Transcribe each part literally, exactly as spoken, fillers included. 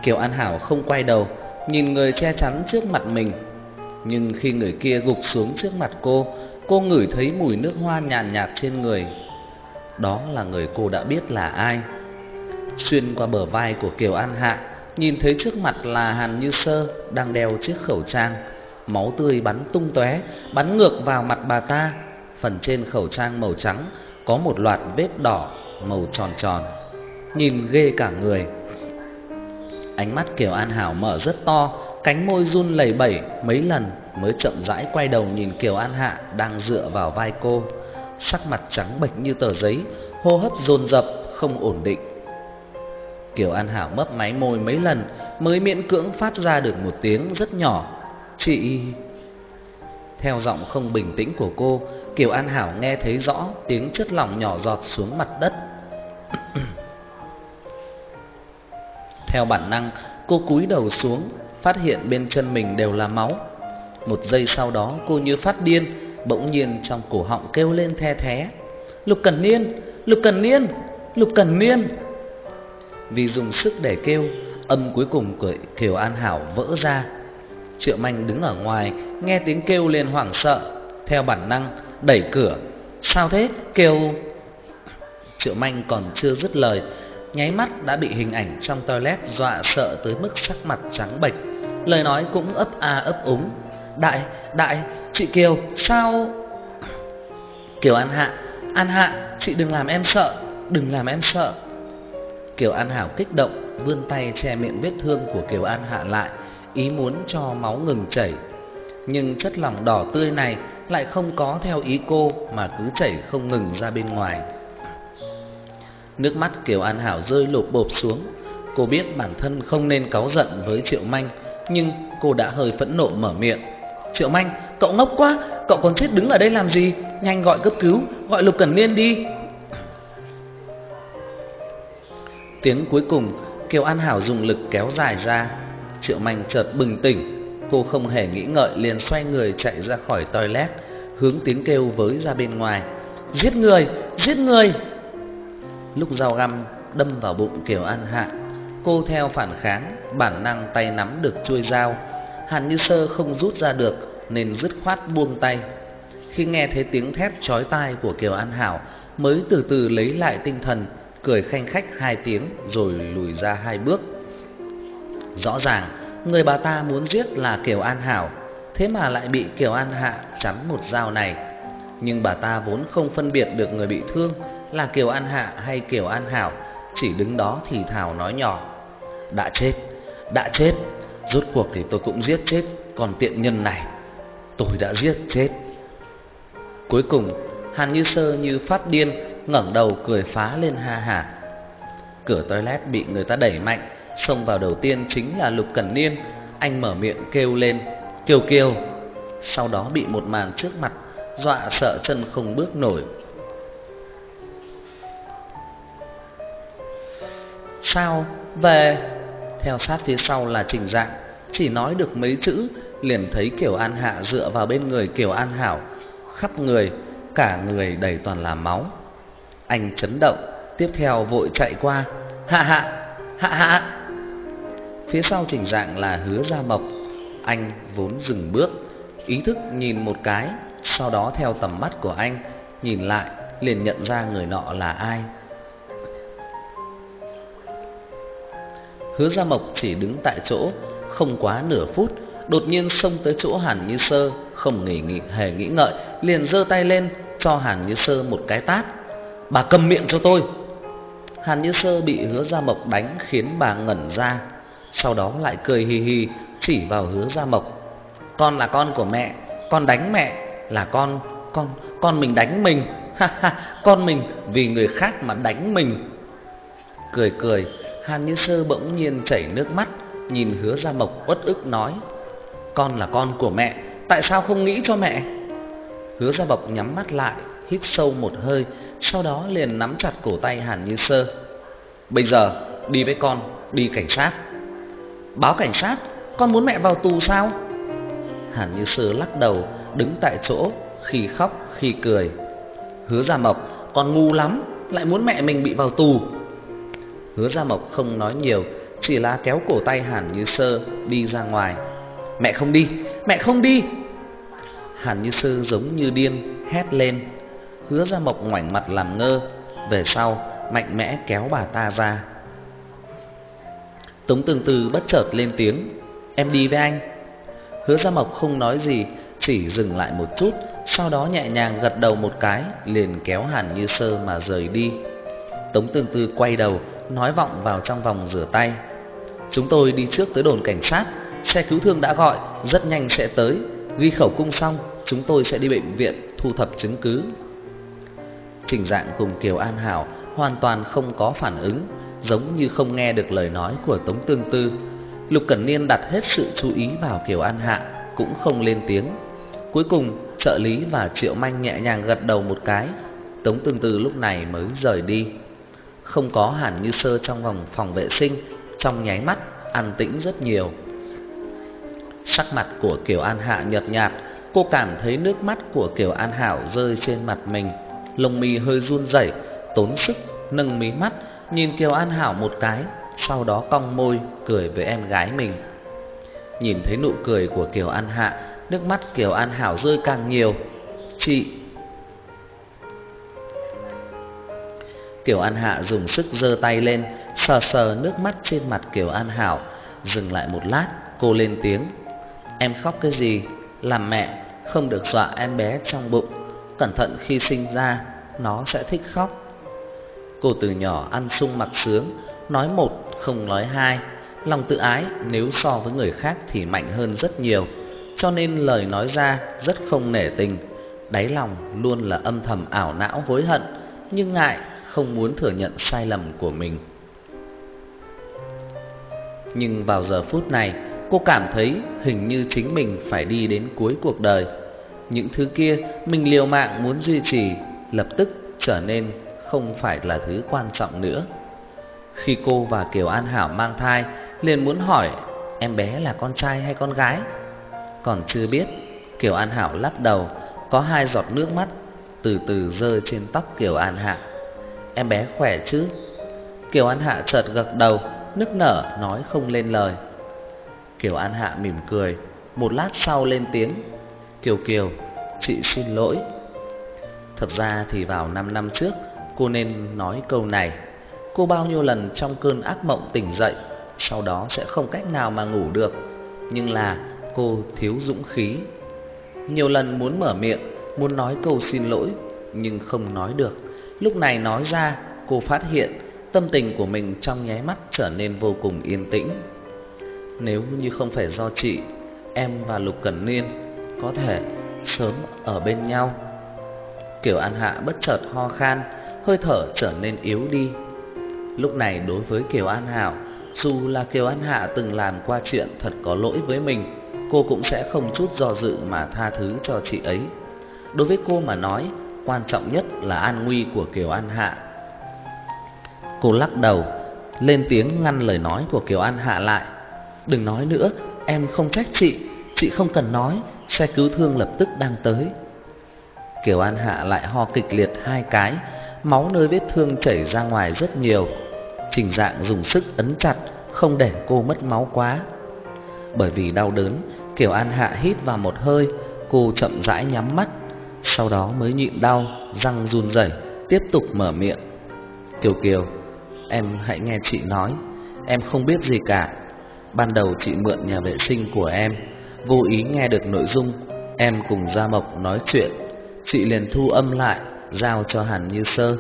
Kiều An Hảo không quay đầu, nhìn người che chắn trước mặt mình. Nhưng khi người kia gục xuống trước mặt cô, cô ngửi thấy mùi nước hoa nhàn nhạt, nhạt trên người. Đó là người cô đã biết là ai. Xuyên qua bờ vai của Kiều An Hạ, nhìn thấy trước mặt là Hàn Như Sơ đang đeo chiếc khẩu trang. Máu tươi bắn tung tóe, bắn ngược vào mặt bà ta. Phần trên khẩu trang màu trắng có một loạt vết đỏ màu tròn tròn, nhìn ghê cả người. Ánh mắt Kiều An Hảo mở rất to, cánh môi run lẩy bẩy mấy lần mới chậm rãi quay đầu nhìn Kiều An Hạ đang dựa vào vai cô. Sắc mặt trắng bệch như tờ giấy, hô hấp dồn dập không ổn định. Kiều An Hảo mấp máy môi mấy lần mới miễn cưỡng phát ra được một tiếng rất nhỏ: "Chị." Theo giọng không bình tĩnh của cô, Kiều An Hảo nghe thấy rõ tiếng chất lỏng nhỏ giọt xuống mặt đất. Theo bản năng, cô cúi đầu xuống, phát hiện bên chân mình đều là máu. Một giây sau đó, cô như phát điên, bỗng nhiên trong cổ họng kêu lên the thé: "Lục Cẩn Niên, Lục Cẩn Niên, Lục Cẩn Niên." Vì dùng sức để kêu, âm cuối cùng của Kiều An Hảo vỡ ra. Triệu Manh đứng ở ngoài, nghe tiếng kêu lên hoảng sợ, theo bản năng đẩy cửa. "Sao thế, Kiều?" Triệu Manh còn chưa dứt lời, nháy mắt đã bị hình ảnh trong toilet dọa sợ tới mức sắc mặt trắng bệch, lời nói cũng ấp a ấp úng: "Đại, đại, chị Kiều, sao?" "Kiều An Hạ, An Hạ, chị đừng làm em sợ, đừng làm em sợ." Kiều An Hảo kích động, vươn tay che miệng vết thương của Kiều An Hạ lại, ý muốn cho máu ngừng chảy. Nhưng chất lỏng đỏ tươi này lại không có theo ý cô mà cứ chảy không ngừng ra bên ngoài. Nước mắt Kiều An Hảo rơi lộp bộp xuống. Cô biết bản thân không nên cáu giận với Triệu Manh, nhưng cô đã hơi phẫn nộ mở miệng: "Triệu Manh, cậu ngốc quá, cậu còn chết đứng ở đây làm gì? Nhanh gọi cấp cứu, gọi Lục Cẩn Niên đi." Tiếng cuối cùng Kiều An Hảo dùng lực kéo dài ra. Triệu Manh chợt bừng tỉnh, cô không hề nghĩ ngợi liền xoay người chạy ra khỏi toilet, hướng tiếng kêu với ra bên ngoài: "Giết người, giết người!" Lúc dao găm đâm vào bụng Kiều An Hạ, cô theo phản kháng, bản năng tay nắm được chuôi dao. Hàn Như Sơ không rút ra được nên dứt khoát buông tay. Khi nghe thấy tiếng thét chói tai của Kiều An Hảo, mới từ từ lấy lại tinh thần, cười khanh khách hai tiếng rồi lùi ra hai bước. Rõ ràng người bà ta muốn giết là Kiều An Hảo, thế mà lại bị Kiều An Hạ chắn một dao này. Nhưng bà ta vốn không phân biệt được người bị thương là Kiều An Hạ hay Kiều An Hảo, chỉ đứng đó thì thào nói nhỏ: "Đã chết, đã chết, rốt cuộc thì tôi cũng giết chết con tiện nhân này, tôi đã giết chết." Cuối cùng Hàn Như Sơ như phát điên, ngẩng đầu cười phá lên ha hả. Cửa toilet bị người ta đẩy mạnh, xông vào đầu tiên chính là Lục Cẩn Niên. Anh mở miệng kêu lên: "Kiều Kiều!" Sau đó bị một màn trước mặt dọa sợ chân không bước nổi. "Sao về?" Theo sát phía sau là Trình Dạng, chỉ nói được mấy chữ liền thấy Kiều An Hạ dựa vào bên người Kiều An Hảo, khắp người, cả người đầy toàn là máu. Anh chấn động, tiếp theo vội chạy qua: "Hạ Hạ, Hạ Hạ!" Phía sau Trình Dạng là Hứa Gia Mộc. Anh vốn dừng bước, ý thức nhìn một cái, sau đó theo tầm mắt của anh nhìn lại liền nhận ra người nọ là ai. Hứa Gia Mộc chỉ đứng tại chỗ không quá nửa phút, đột nhiên xông tới chỗ Hàn Như Sơ, không nghỉ nghỉ hề nghĩ ngợi, liền giơ tay lên cho Hàn Như Sơ một cái tát: "Bà câm miệng cho tôi!" Hàn Như Sơ bị Hứa Gia Mộc đánh khiến bà ngẩn ra, sau đó lại cười hì hì chỉ vào Hứa Gia Mộc: "Con là con của mẹ, con đánh mẹ, là con, con, con mình đánh mình, ha ha, con mình vì người khác mà đánh mình." Cười cười, Hàn Như Sơ bỗng nhiên chảy nước mắt, nhìn Hứa Gia Mộc uất ức nói: "Con là con của mẹ, tại sao không nghĩ cho mẹ?" Hứa Gia Mộc nhắm mắt lại, hít sâu một hơi, sau đó liền nắm chặt cổ tay Hàn Như Sơ: "Bây giờ đi với con, đi cảnh sát." "Báo cảnh sát? Con muốn mẹ vào tù sao?" Hàn Như Sơ lắc đầu, đứng tại chỗ, khi khóc khi cười: "Hứa Gia Mộc, con ngu lắm, lại muốn mẹ mình bị vào tù." Hứa Gia Mộc không nói nhiều, chỉ là kéo cổ tay Hàn Như Sơ đi ra ngoài. Mẹ không đi, mẹ không đi! Hàn Như Sơ giống như điên hét lên. Hứa Gia Mộc ngoảnh mặt làm ngơ, về sau mạnh mẽ kéo bà ta ra. Tống Tương Tư bất chợt lên tiếng, em đi với anh. Hứa Gia Mộc không nói gì, chỉ dừng lại một chút, sau đó nhẹ nhàng gật đầu một cái, liền kéo Hàn Như Sơ mà rời đi. Tống Tương Tư quay đầu, nói vọng vào trong vòng rửa tay. Chúng tôi đi trước tới đồn cảnh sát, xe cứu thương đã gọi, rất nhanh sẽ tới. Ghi khẩu cung xong, chúng tôi sẽ đi bệnh viện thu thập chứng cứ. Trình Dạng cùng Kiều An Hảo hoàn toàn không có phản ứng, giống như không nghe được lời nói của Tống Tương Tư. Lục Cẩn Niên đặt hết sự chú ý vào Kiều An Hạ, cũng không lên tiếng. Cuối cùng trợ lý và Triệu Manh nhẹ nhàng gật đầu một cái. Tống Tương Tư lúc này mới rời đi. Không có Hàn Như Sơ trong vòng phòng vệ sinh, trong nháy mắt an tĩnh rất nhiều. Sắc mặt của Kiều An Hạ nhợt nhạt, cô cảm thấy nước mắt của Kiều An Hảo rơi trên mặt mình, lông mi hơi run rẩy, tốn sức nâng mí mắt nhìn Kiều An Hảo một cái, sau đó cong môi cười với em gái mình. Nhìn thấy nụ cười của Kiều An Hạ, nước mắt Kiều An Hảo rơi càng nhiều. Chị. Kiều An Hạ dùng sức giơ tay lên, sờ sờ nước mắt trên mặt Kiều An Hảo. Dừng lại một lát, cô lên tiếng, em khóc cái gì? Làm mẹ không được dọa em bé trong bụng, cẩn thận khi sinh ra nó sẽ thích khóc. Cô từ nhỏ ăn sung mặc sướng, nói một không nói hai, lòng tự ái nếu so với người khác thì mạnh hơn rất nhiều, cho nên lời nói ra rất không nể tình. Đáy lòng luôn là âm thầm ảo não hối hận, nhưng ngại không muốn thừa nhận sai lầm của mình. Nhưng vào giờ phút này, cô cảm thấy hình như chính mình phải đi đến cuối cuộc đời. Những thứ kia mình liều mạng muốn duy trì lập tức trở nên không phải là thứ quan trọng nữa. Khi cô và Kiều An Hảo mang thai, liền muốn hỏi em bé là con trai hay con gái. Còn chưa biết, Kiều An Hảo lắc đầu, có hai giọt nước mắt từ từ rơi trên tóc Kiều An Hạ. Em bé khỏe chứ? Kiều An Hạ chợt gật đầu, nức nở nói không lên lời. Kiều An Hạ mỉm cười, một lát sau lên tiếng, Kiều Kiều, chị xin lỗi. Thật ra thì vào năm năm trước cô nên nói câu này. Cô bao nhiêu lần trong cơn ác mộng tỉnh dậy, sau đó sẽ không cách nào mà ngủ được, nhưng là cô thiếu dũng khí. Nhiều lần muốn mở miệng, muốn nói câu xin lỗi, nhưng không nói được. Lúc này nói ra, cô phát hiện tâm tình của mình trong nháy mắt trở nên vô cùng yên tĩnh. Nếu như không phải do chị, em và Lục Cẩn Niên có thể sớm ở bên nhau. Kiều An Hạ bất chợt ho khan, hơi thở trở nên yếu đi. Lúc này đối với Kiều An Hảo, dù là Kiều An Hạ từng làm qua chuyện thật có lỗi với mình, cô cũng sẽ không chút do dự mà tha thứ cho chị ấy. Đối với cô mà nói, quan trọng nhất là an nguy của Kiều An Hạ. Cô lắc đầu, lên tiếng ngăn lời nói của Kiều An Hạ lại. Đừng nói nữa, em không trách chị, chị không cần nói, xe cứu thương lập tức đang tới. Kiều An Hạ lại ho kịch liệt hai cái, máu nơi vết thương chảy ra ngoài rất nhiều. Trình Dạng dùng sức ấn chặt, không để cô mất máu quá. Bởi vì đau đớn, Kiều An Hạ hít vào một hơi, cô chậm rãi nhắm mắt, sau đó mới nhịn đau, răng run rẩy, tiếp tục mở miệng. Kiều Kiều, em hãy nghe chị nói, em không biết gì cả. Ban đầu chị mượn nhà vệ sinh của em, vô ý nghe được nội dung em cùng Gia Mộc nói chuyện, chị liền thu âm lại, giao cho Hàn Như Sơ.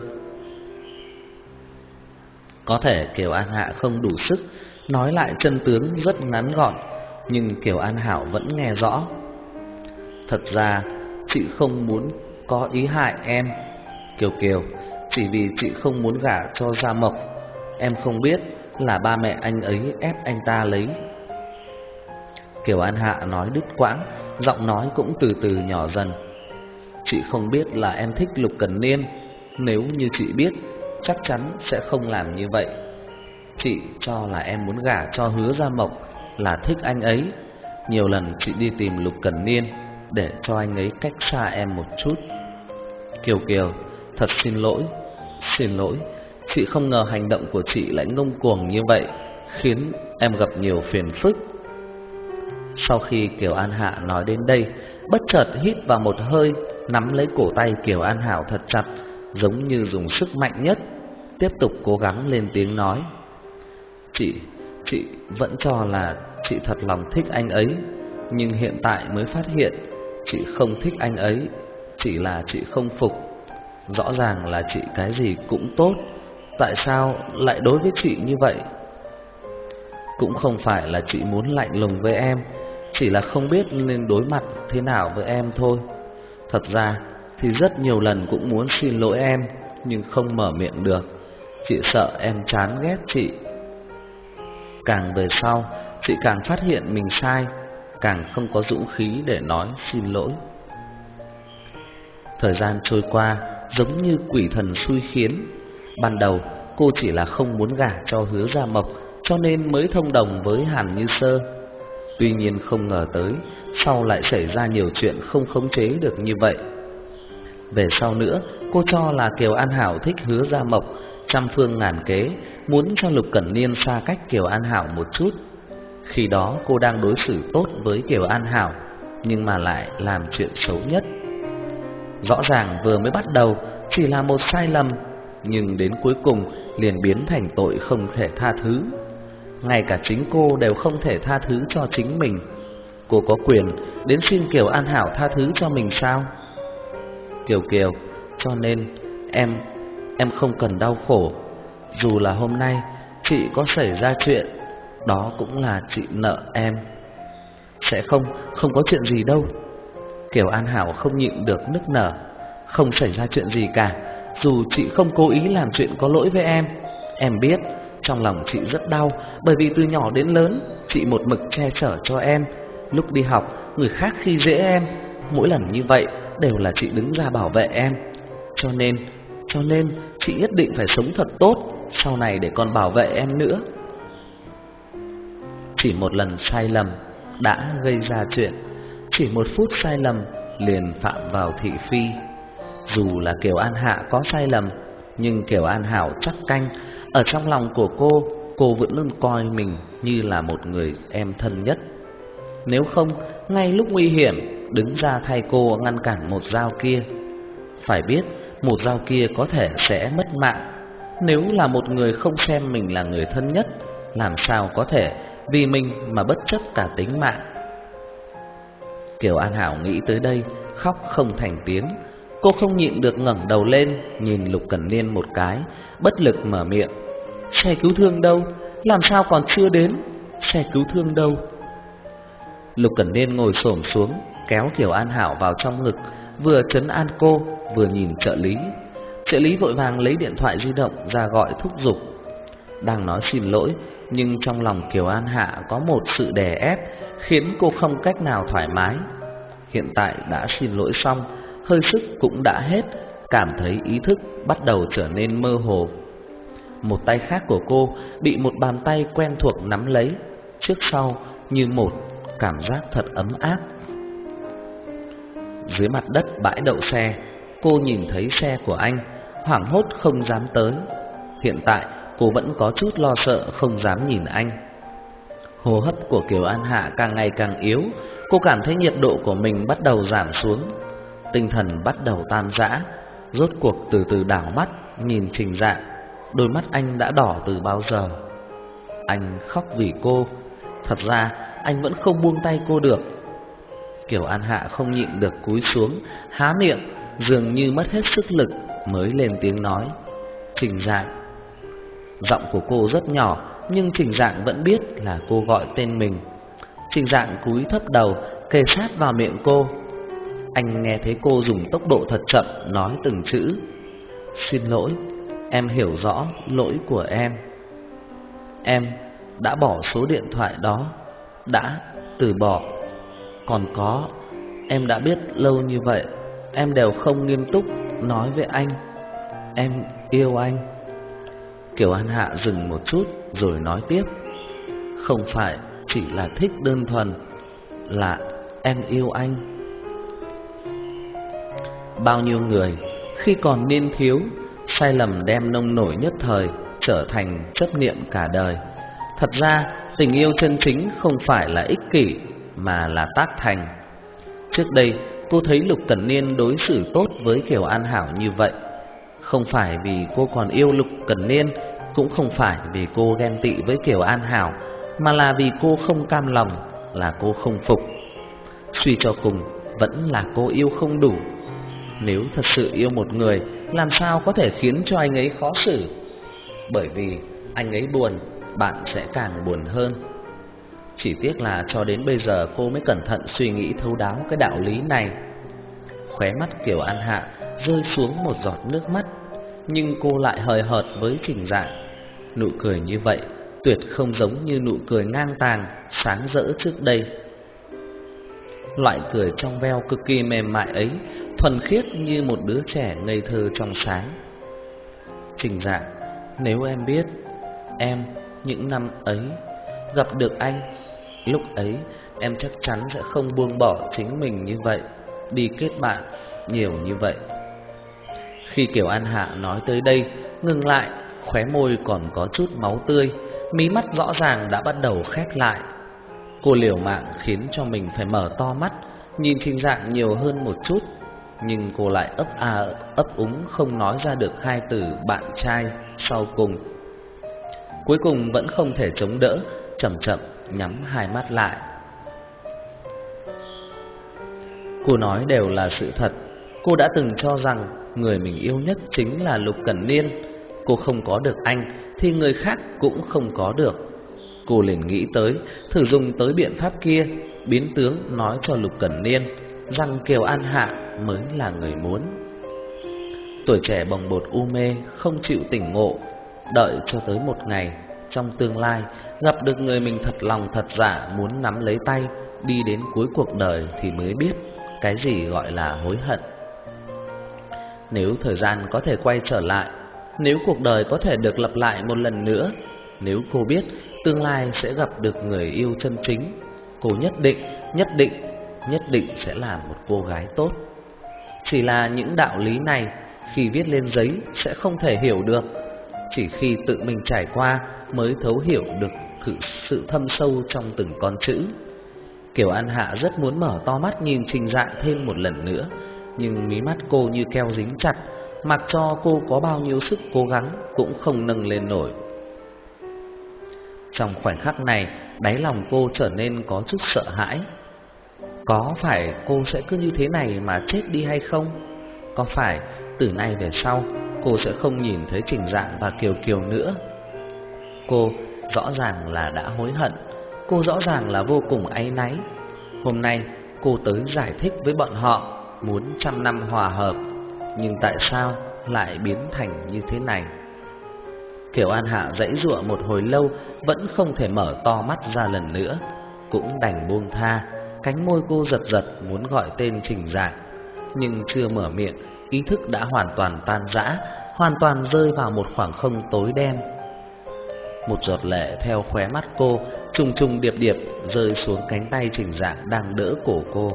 Có thể Kiều An Hạ không đủ sức nói lại chân tướng rất ngắn gọn, nhưng Kiều An Hảo vẫn nghe rõ. Thật ra chị không muốn có ý hại em, Kiều Kiều, chỉ vì chị không muốn gả cho Gia Mộc. Em không biết là ba mẹ anh ấy ép anh ta lấy. Kiều An Hạ nói đứt quãng, giọng nói cũng từ từ nhỏ dần. Chị không biết là em thích Lục Cẩn Niên, nếu như chị biết, chắc chắn sẽ không làm như vậy. Chị cho là em muốn gả cho Hứa Gia Mộc là thích anh ấy. Nhiều lần chị đi tìm Lục Cẩn Niên để cho anh ấy cách xa em một chút. Kiều Kiều, thật xin lỗi, xin lỗi. Chị không ngờ hành động của chị lại ngông cuồng như vậy, khiến em gặp nhiều phiền phức. Sau khi Kiều An Hạ nói đến đây, bất chợt hít vào một hơi, nắm lấy cổ tay Kiều An Hảo thật chặt, giống như dùng sức mạnh nhất, tiếp tục cố gắng lên tiếng nói: Chị, chị vẫn cho là chị thật lòng thích anh ấy, nhưng hiện tại mới phát hiện chị không thích anh ấy, chỉ là chị không phục. Rõ ràng là chị cái gì cũng tốt, tại sao lại đối với chị như vậy? Cũng không phải là chị muốn lạnh lùng với em, chỉ là không biết nên đối mặt thế nào với em thôi. Thật ra thì rất nhiều lần cũng muốn xin lỗi em, nhưng không mở miệng được. Chị sợ em chán ghét chị. Càng về sau, chị càng phát hiện mình sai, càng không có dũng khí để nói xin lỗi. Thời gian trôi qua giống như quỷ thần xui khiến. Ban đầu cô chỉ là không muốn gả cho Hứa Gia Mộc, cho nên mới thông đồng với Hàn Như Sơ. Tuy nhiên không ngờ tới sau lại xảy ra nhiều chuyện không khống chế được như vậy. Về sau nữa, cô cho là Kiều An Hảo thích Hứa Gia Mộc, trăm phương ngàn kế muốn cho Lục Cẩn Niên xa cách Kiều An Hảo một chút. Khi đó cô đang đối xử tốt với Kiều An Hảo, nhưng mà lại làm chuyện xấu nhất. Rõ ràng vừa mới bắt đầu chỉ là một sai lầm, nhưng đến cuối cùng liền biến thành tội không thể tha thứ. Ngay cả chính cô đều không thể tha thứ cho chính mình, cô có quyền đến xin Kiều An Hảo tha thứ cho mình sao? Kiều Kiều, cho nên em em không cần đau khổ. Dù là hôm nay chị có xảy ra chuyện, đó cũng là chị nợ em. Sẽ không, không có chuyện gì đâu. Kiều An Hảo không nhịn được nức nở. Không xảy ra chuyện gì cả. Dù chị không cố ý làm chuyện có lỗi với em, em biết trong lòng chị rất đau, bởi vì từ nhỏ đến lớn chị một mực che chở cho em. Lúc đi học, người khác khi dễ em, mỗi lần như vậy đều là chị đứng ra bảo vệ em. Cho nên, cho nên chị nhất định phải sống thật tốt, sau này để còn bảo vệ em nữa. Chỉ một lần sai lầm đã gây ra chuyện, chỉ một phút sai lầm liền phạm vào thị phi. Dù là Kiều An Hạ có sai lầm, nhưng Kiều An Hảo chắc canh ở trong lòng của cô, cô vẫn luôn coi mình như là một người em thân nhất. Nếu không, ngay lúc nguy hiểm đứng ra thay cô ngăn cản một dao kia. Phải biết, một dao kia có thể sẽ mất mạng. Nếu là một người không xem mình là người thân nhất, làm sao có thể vì mình mà bất chấp cả tính mạng. Kiều An Hảo nghĩ tới đây, khóc không thành tiếng. Cô không nhịn được ngẩng đầu lên, nhìn Lục Cẩn Niên một cái, bất lực mở miệng: Xe cứu thương đâu? Làm sao còn chưa đến? Xe cứu thương đâu? Lục Cẩn Niên ngồi xổm xuống, kéo Kiều An Hảo vào trong ngực, vừa trấn an cô, vừa nhìn trợ lý. Trợ lý vội vàng lấy điện thoại di động ra gọi thúc giục. Đang nói xin lỗi, nhưng trong lòng Kiều An Hạ có một sự đè ép khiến cô không cách nào thoải mái. Hiện tại đã xin lỗi xong, hơi sức cũng đã hết, cảm thấy ý thức bắt đầu trở nên mơ hồ. Một tay khác của cô bị một bàn tay quen thuộc nắm lấy, trước sau như một, cảm giác thật ấm áp. Dưới mặt đất bãi đậu xe, cô nhìn thấy xe của anh, hoảng hốt không dám tới. Hiện tại cô vẫn có chút lo sợ, không dám nhìn anh. Hô hấp của Kiều An Hạ càng ngày càng yếu, cô cảm thấy nhiệt độ của mình bắt đầu giảm xuống, tinh thần bắt đầu tan rã. Rốt cuộc từ từ đảo mắt nhìn Trình Dạng, đôi mắt anh đã đỏ từ bao giờ. Anh khóc vì cô, thật ra anh vẫn không buông tay cô được. Kiều An Hạ không nhịn được cúi xuống, há miệng, dường như mất hết sức lực mới lên tiếng nói: Trình Dạng. Giọng của cô rất nhỏ, nhưng Trình Dạng vẫn biết là cô gọi tên mình. Trình Dạng cúi thấp đầu, kề sát vào miệng cô. Anh nghe thấy cô dùng tốc độ thật chậm nói từng chữ: Xin lỗi, em hiểu rõ lỗi của em. Em đã bỏ số điện thoại đó, đã từ bỏ. Còn có, em đã biết lâu như vậy, em đều không nghiêm túc nói với anh em yêu anh. Kiều An Hạ dừng một chút rồi nói tiếp: Không phải chỉ là thích đơn thuần, là em yêu anh. Bao nhiêu người khi còn niên thiếu, sai lầm đem nông nổi nhất thời trở thành chấp niệm cả đời. Thật ra tình yêu chân chính không phải là ích kỷ mà là tác thành. Trước đây cô thấy Lục Cẩn Niên đối xử tốt với Kiều An Hảo như vậy, không phải vì cô còn yêu Lục Cẩn Niên, cũng không phải vì cô ghen tị với Kiều An Hảo, mà là vì cô không cam lòng, là cô không phục. Suy cho cùng vẫn là cô yêu không đủ. Nếu thật sự yêu một người, làm sao có thể khiến cho anh ấy khó xử? Bởi vì anh ấy buồn, bạn sẽ càng buồn hơn. Chỉ tiếc là cho đến bây giờ cô mới cẩn thận suy nghĩ thấu đáo cái đạo lý này. Khóe mắt Kiều An Hạ rơi xuống một giọt nước mắt, nhưng cô lại hời hợt với Trình Dạng. Nụ cười như vậy tuyệt không giống như nụ cười ngang tàng, sáng rỡ trước đây. Loại cười trong veo cực kỳ mềm mại ấy, thuần khiết như một đứa trẻ ngây thơ trong sáng. Trình Dạng, nếu em biết, em những năm ấy gặp được anh, lúc ấy em chắc chắn sẽ không buông bỏ chính mình như vậy, đi kết bạn nhiều như vậy. Khi Kiều An Hạ nói tới đây, ngừng lại, khóe môi còn có chút máu tươi, mí mắt rõ ràng đã bắt đầu khép lại. Cô liều mạng khiến cho mình phải mở to mắt, nhìn Trình Dạng nhiều hơn một chút, nhưng cô lại ấp a ấp úng không nói ra được hai từ bạn trai sau cùng. Cuối cùng vẫn không thể chống đỡ, chậm chậm nhắm hai mắt lại. Cô nói đều là sự thật. Cô đã từng cho rằng người mình yêu nhất chính là Lục Cẩn Niên. Cô không có được anh thì người khác cũng không có được. Cô liền nghĩ tới, thử dùng tới biện pháp kia, biến tướng nói cho Lục Cẩn Niên rằng Kiều An Hạ mới là người muốn. Tuổi trẻ bồng bột u mê, không chịu tỉnh ngộ, đợi cho tới một ngày trong tương lai gặp được người mình thật lòng thật dạ muốn nắm lấy tay, đi đến cuối cuộc đời thì mới biết cái gì gọi là hối hận. Nếu thời gian có thể quay trở lại, nếu cuộc đời có thể được lặp lại một lần nữa, nếu cô biết tương lai sẽ gặp được người yêu chân chính, cô nhất định, nhất định, nhất định sẽ là một cô gái tốt. Chỉ là những đạo lý này khi viết lên giấy sẽ không thể hiểu được, chỉ khi tự mình trải qua mới thấu hiểu được sự thâm sâu trong từng con chữ. Kiều An Hạ rất muốn mở to mắt nhìn Trình Dạng thêm một lần nữa, nhưng mí mắt cô như keo dính chặt, mặc cho cô có bao nhiêu sức cố gắng cũng không nâng lên nổi. Trong khoảnh khắc này, đáy lòng cô trở nên có chút sợ hãi. Có phải cô sẽ cứ như thế này mà chết đi hay không? Có phải từ nay về sau cô sẽ không nhìn thấy Trình Dạng và Kiều Kiều nữa? Cô rõ ràng là đã hối hận, cô rõ ràng là vô cùng áy náy. Hôm nay cô tới giải thích với bọn họ muốn trăm năm hòa hợp, nhưng tại sao lại biến thành như thế này? Kiều An Hạ giãy giụa một hồi lâu vẫn không thể mở to mắt ra lần nữa, cũng đành buông tha. Cánh môi cô giật giật muốn gọi tên Trình Dạng, nhưng chưa mở miệng, ý thức đã hoàn toàn tan rã, hoàn toàn rơi vào một khoảng không tối đen. Một giọt lệ theo khóe mắt cô trùng trùng điệp điệp rơi xuống cánh tay Trình Dạng đang đỡ cổ cô.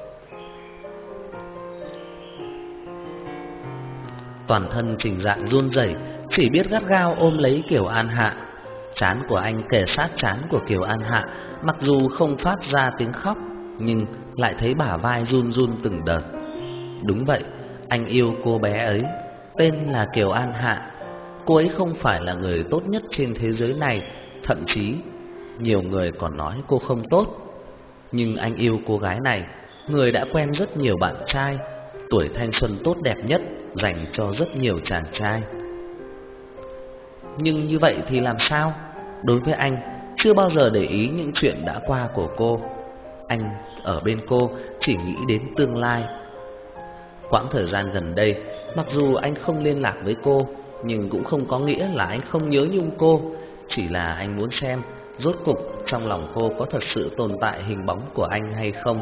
Toàn thân Trình Dạng run rẩy, chỉ biết gắt gao ôm lấy Kiều An Hạ. Trán của anh kề sát trán của Kiều An Hạ, mặc dù không phát ra tiếng khóc, nhưng lại thấy bả vai run run từng đợt. Đúng vậy, anh yêu cô bé ấy, tên là Kiều An Hạ. Cô ấy không phải là người tốt nhất trên thế giới này, thậm chí nhiều người còn nói cô không tốt. Nhưng anh yêu cô gái này, người đã quen rất nhiều bạn trai, tuổi thanh xuân tốt đẹp nhất dành cho rất nhiều chàng trai. Nhưng như vậy thì làm sao? Đối với anh, chưa bao giờ để ý những chuyện đã qua của cô. Anh ở bên cô chỉ nghĩ đến tương lai. Quãng thời gian gần đây, mặc dù anh không liên lạc với cô, nhưng cũng không có nghĩa là anh không nhớ nhung cô. Chỉ là anh muốn xem rốt cục trong lòng cô có thật sự tồn tại hình bóng của anh hay không.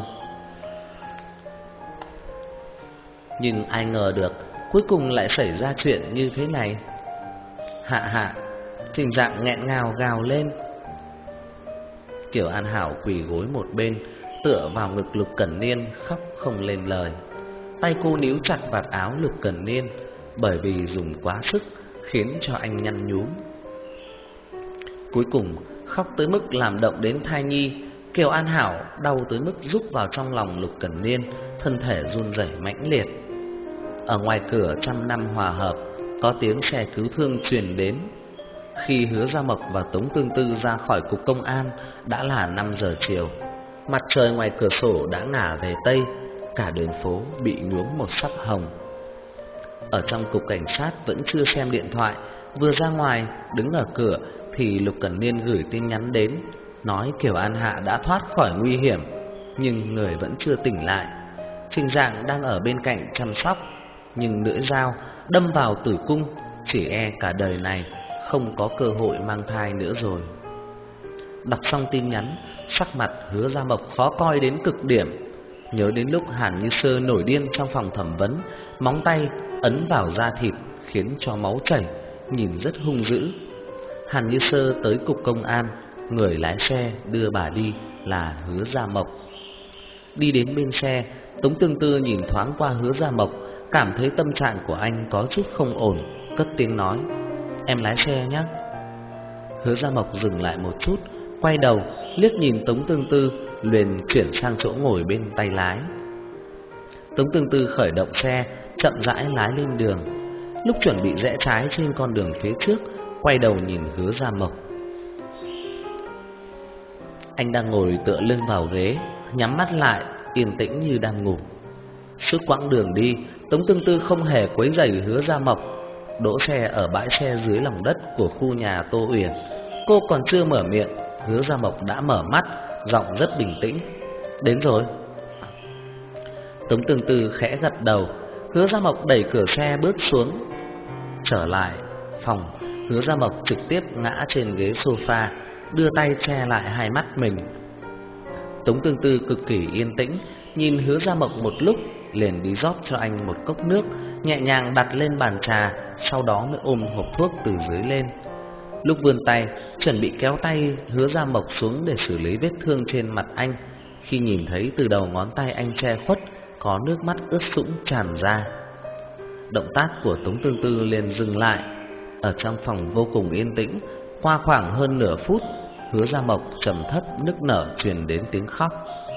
Nhưng ai ngờ được cuối cùng lại xảy ra chuyện như thế này. Hạ Hạ, Trình Dạng nghẹn ngào gào lên. Kiều An Hảo quỳ gối một bên, tựa vào ngực Lục Cẩn Niên khóc không lên lời. Tay cô níu chặt vạt áo Lục Cẩn Niên, bởi vì dùng quá sức khiến cho anh nhăn nhúm. Cuối cùng khóc tới mức làm động đến thai nhi. Kiều An Hảo đau tới mức rúc vào trong lòng Lục Cẩn Niên, thân thể run rẩy mãnh liệt. Ở ngoài cửa trăm năm hòa hợp, có tiếng xe cứu thương truyền đến. Khi Hứa Gia Mộc và Tống Tương Tư ra khỏi cục công an đã là năm giờ chiều. Mặt trời ngoài cửa sổ đã ngả về tây, cả đường phố bị nhuốm một sắc hồng. Ở trong cục cảnh sát vẫn chưa xem điện thoại, vừa ra ngoài đứng ở cửa thì Lục Cẩn Niên gửi tin nhắn đến, nói Kiều An Hạ đã thoát khỏi nguy hiểm, nhưng người vẫn chưa tỉnh lại. Trình Dạng đang ở bên cạnh chăm sóc, nhưng lưỡi dao đâm vào tử cung, chỉ e cả đời này không có cơ hội mang thai nữa rồi. Đọc xong tin nhắn, sắc mặt Hứa Gia Mộc khó coi đến cực điểm. Nhớ đến lúc Hàn Như Sơ nổi điên trong phòng thẩm vấn, móng tay ấn vào da thịt khiến cho máu chảy, nhìn rất hung dữ. Hàn Như Sơ tới cục công an, người lái xe đưa bà đi là Hứa Gia Mộc. Đi đến bên xe, Tống Tương Tư nhìn thoáng qua Hứa Gia Mộc, cảm thấy tâm trạng của anh có chút không ổn, cất tiếng nói: "Em lái xe nhé." Hứa Gia Mộc dừng lại một chút, quay đầu liếc nhìn Tống Tương Tư, liền chuyển sang chỗ ngồi bên tay lái. Tống Tương Tư khởi động xe, chậm rãi lái lên đường. Lúc chuẩn bị rẽ trái trên con đường phía trước, quay đầu nhìn Hứa Gia Mộc. Anh đang ngồi tựa lưng vào ghế, nhắm mắt lại, yên tĩnh như đang ngủ. Suốt quãng đường đi, Tống Tương Tư không hề quấy rầy Hứa Gia Mộc. Đỗ xe ở bãi xe dưới lòng đất của khu nhà Tô Uyển. Cô còn chưa mở miệng, Hứa Gia Mộc đã mở mắt, giọng rất bình tĩnh: "Đến rồi." Tống Tương Tư khẽ gật đầu. Hứa Gia Mộc đẩy cửa xe bước xuống. Trở lại phòng, Hứa Gia Mộc trực tiếp ngã trên ghế sofa, đưa tay che lại hai mắt mình. Tống Tương Tư cực kỳ yên tĩnh, nhìn Hứa Gia Mộc một lúc, liền đi rót cho anh một cốc nước, nhẹ nhàng đặt lên bàn trà, sau đó mới ôm hộp thuốc từ dưới lên. Lúc vươn tay, chuẩn bị kéo tay Hứa Gia Mộc xuống để xử lý vết thương trên mặt anh, khi nhìn thấy từ đầu ngón tay anh che khuất có nước mắt ướt sũng tràn ra. Động tác của Tống Tương Tư liền dừng lại. Ở trong phòng vô cùng yên tĩnh, qua khoảng hơn nửa phút, Hứa Gia Mộc trầm thấp nức nở truyền đến tiếng khóc.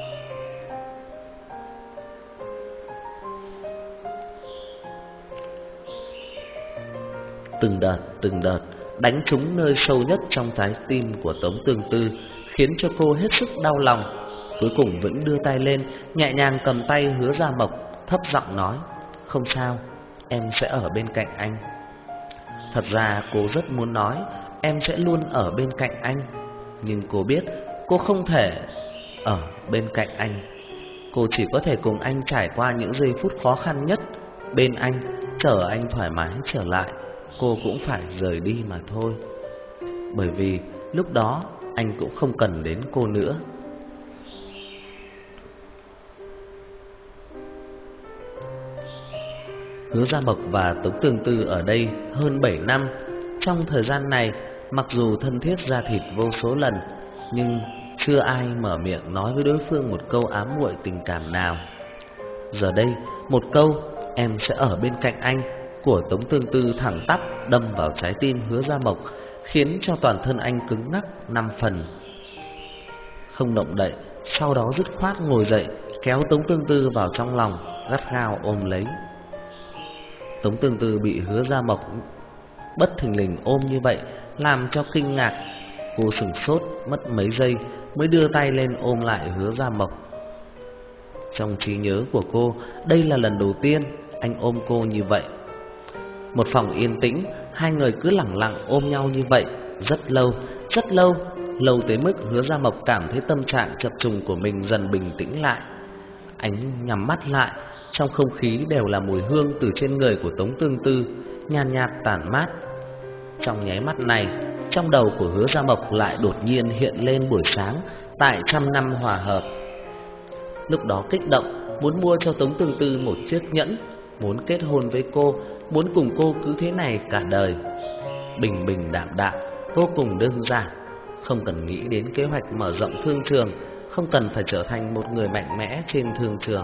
Từng đợt từng đợt đánh trúng nơi sâu nhất trong trái tim của Tống Tương Tư, khiến cho cô hết sức đau lòng. Cuối cùng vẫn đưa tay lên, nhẹ nhàng cầm tay Hứa Gia Mộc, thấp giọng nói: "Không sao, em sẽ ở bên cạnh anh." Thật ra cô rất muốn nói em sẽ luôn ở bên cạnh anh, nhưng cô biết cô không thể ở bên cạnh anh. Cô chỉ có thể cùng anh trải qua những giây phút khó khăn nhất, bên anh, chờ anh thoải mái trở lại, cô cũng phải rời đi mà thôi. Bởi vì lúc đó anh cũng không cần đến cô nữa. Hứa Gia Mộc và Tống Tương Tư ở đây hơn bảy năm. Trong thời gian này, mặc dù thân thiết da thịt vô số lần, nhưng chưa ai mở miệng nói với đối phương một câu ám muội tình cảm nào. Giờ đây, một câu "em sẽ ở bên cạnh anh" của Tống Tương Tư thẳng tắp đâm vào trái tim Hứa Gia Mộc, khiến cho toàn thân anh cứng ngắc năm phần. Không động đậy, sau đó dứt khoát ngồi dậy, kéo Tống Tương Tư vào trong lòng, gắt gao ôm lấy. Tống Tương Tư bị Hứa Gia Mộc bất thình lình ôm như vậy làm cho kinh ngạc. Cô sửng sốt mất mấy giây mới đưa tay lên ôm lại Hứa Gia Mộc. Trong trí nhớ của cô, đây là lần đầu tiên anh ôm cô như vậy. Một phòng yên tĩnh, hai người cứ lẳng lặng ôm nhau như vậy rất lâu, rất lâu, lâu tới mức Hứa Gia Mộc cảm thấy tâm trạng chập trùng của mình dần bình tĩnh lại. Anh nhắm mắt lại, trong không khí đều là mùi hương từ trên người của Tống Tương Tư, nhàn nhạt tản mát. Trong nháy mắt này, trong đầu của Hứa Gia Mộc lại đột nhiên hiện lên buổi sáng tại trăm năm hòa hợp. Lúc đó kích động, muốn mua cho Tống Tương Tư một chiếc nhẫn, muốn kết hôn với cô, muốn cùng cô cứ thế này cả đời. Bình bình đạm đạm, vô cùng đơn giản, không cần nghĩ đến kế hoạch mở rộng thương trường, không cần phải trở thành một người mạnh mẽ trên thương trường.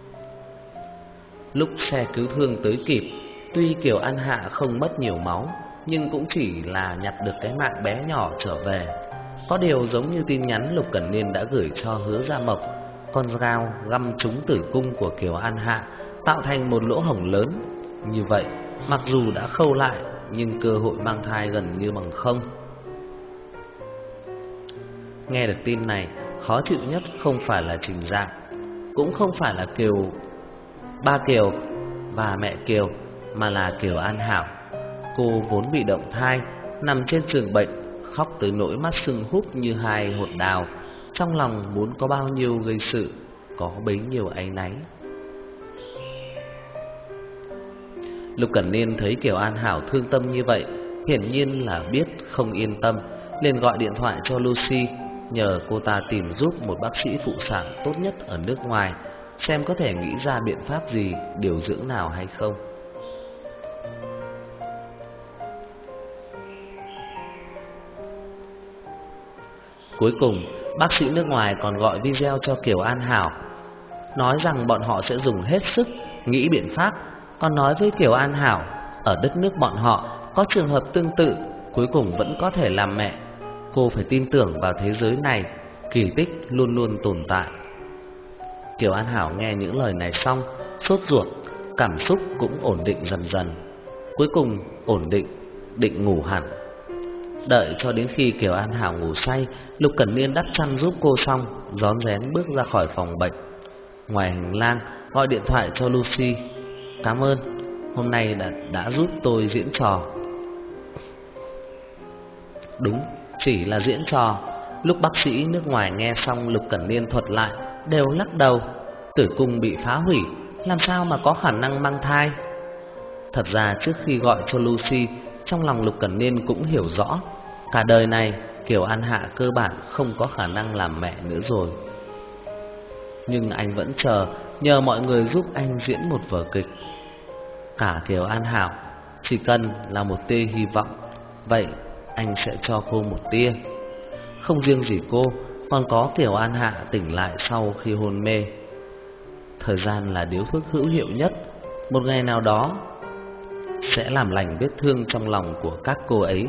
Lúc xe cứu thương tới kịp, tuy Kiều An Hạ không mất nhiều máu, nhưng cũng chỉ là nhặt được cái mạng bé nhỏ trở về. Có điều giống như tin nhắn Lục Cẩn Niên đã gửi cho Hứa Gia Mộc, con dao găm trúng tử cung của Kiều An Hạ, tạo thành một lỗ hổng lớn. Như vậy, mặc dù đã khâu lại, nhưng cơ hội mang thai gần như bằng không. Nghe được tin này, khó chịu nhất không phải là Trình Dạng, cũng không phải là Kiều, ba Kiều và mẹ Kiều, mà là Kiều An Hảo. Cô vốn bị động thai, nằm trên giường bệnh, khóc tới nỗi mắt sưng húp như hai hột đào. Trong lòng muốn có bao nhiêu gây sự, có bấy nhiêu áy náy. Lục Cẩn Niên thấy Kiều An Hảo thương tâm như vậy, hiển nhiên là biết không yên tâm, liền gọi điện thoại cho Lucy, nhờ cô ta tìm giúp một bác sĩ phụ sản tốt nhất ở nước ngoài, xem có thể nghĩ ra biện pháp gì, điều dưỡng nào hay không. Cuối cùng, bác sĩ nước ngoài còn gọi video cho Kiều An Hảo, nói rằng bọn họ sẽ dùng hết sức nghĩ biện pháp, còn nói với Kiều An Hảo ở đất nước bọn họ có trường hợp tương tự, cuối cùng vẫn có thể làm mẹ. Cô phải tin tưởng vào thế giới này, kỳ tích luôn luôn tồn tại. Kiều An Hảo nghe những lời này xong, sốt ruột, cảm xúc cũng ổn định dần dần. Cuối cùng ổn định, định ngủ hẳn. Đợi cho đến khi Kiều An Hảo ngủ say, Lục Cẩn Niên đắp chăn giúp cô xong, rón rén bước ra khỏi phòng bệnh. Ngoài hành lang, gọi điện thoại cho Lucy. Cảm ơn, hôm nay đã, đã giúp tôi diễn trò. Đúng, chỉ là diễn trò. Lúc bác sĩ nước ngoài nghe xong Lục Cẩn Niên thuật lại, đều lắc đầu. Tử cung bị phá hủy, làm sao mà có khả năng mang thai? Thật ra trước khi gọi cho Lucy, trong lòng Lục Cẩn Niên cũng hiểu rõ, cả đời này Kiều An Hạ cơ bản không có khả năng làm mẹ nữa rồi. Nhưng anh vẫn chờ, nhờ mọi người giúp anh diễn một vở kịch. Cả Kiều An Hảo, chỉ cần là một tia hy vọng, vậy anh sẽ cho cô một tia. Không riêng gì cô, còn có Kiều An Hạ tỉnh lại sau khi hôn mê. Thời gian là điếu thuốc hữu hiệu nhất. Một ngày nào đó sẽ làm lành vết thương trong lòng của các cô ấy.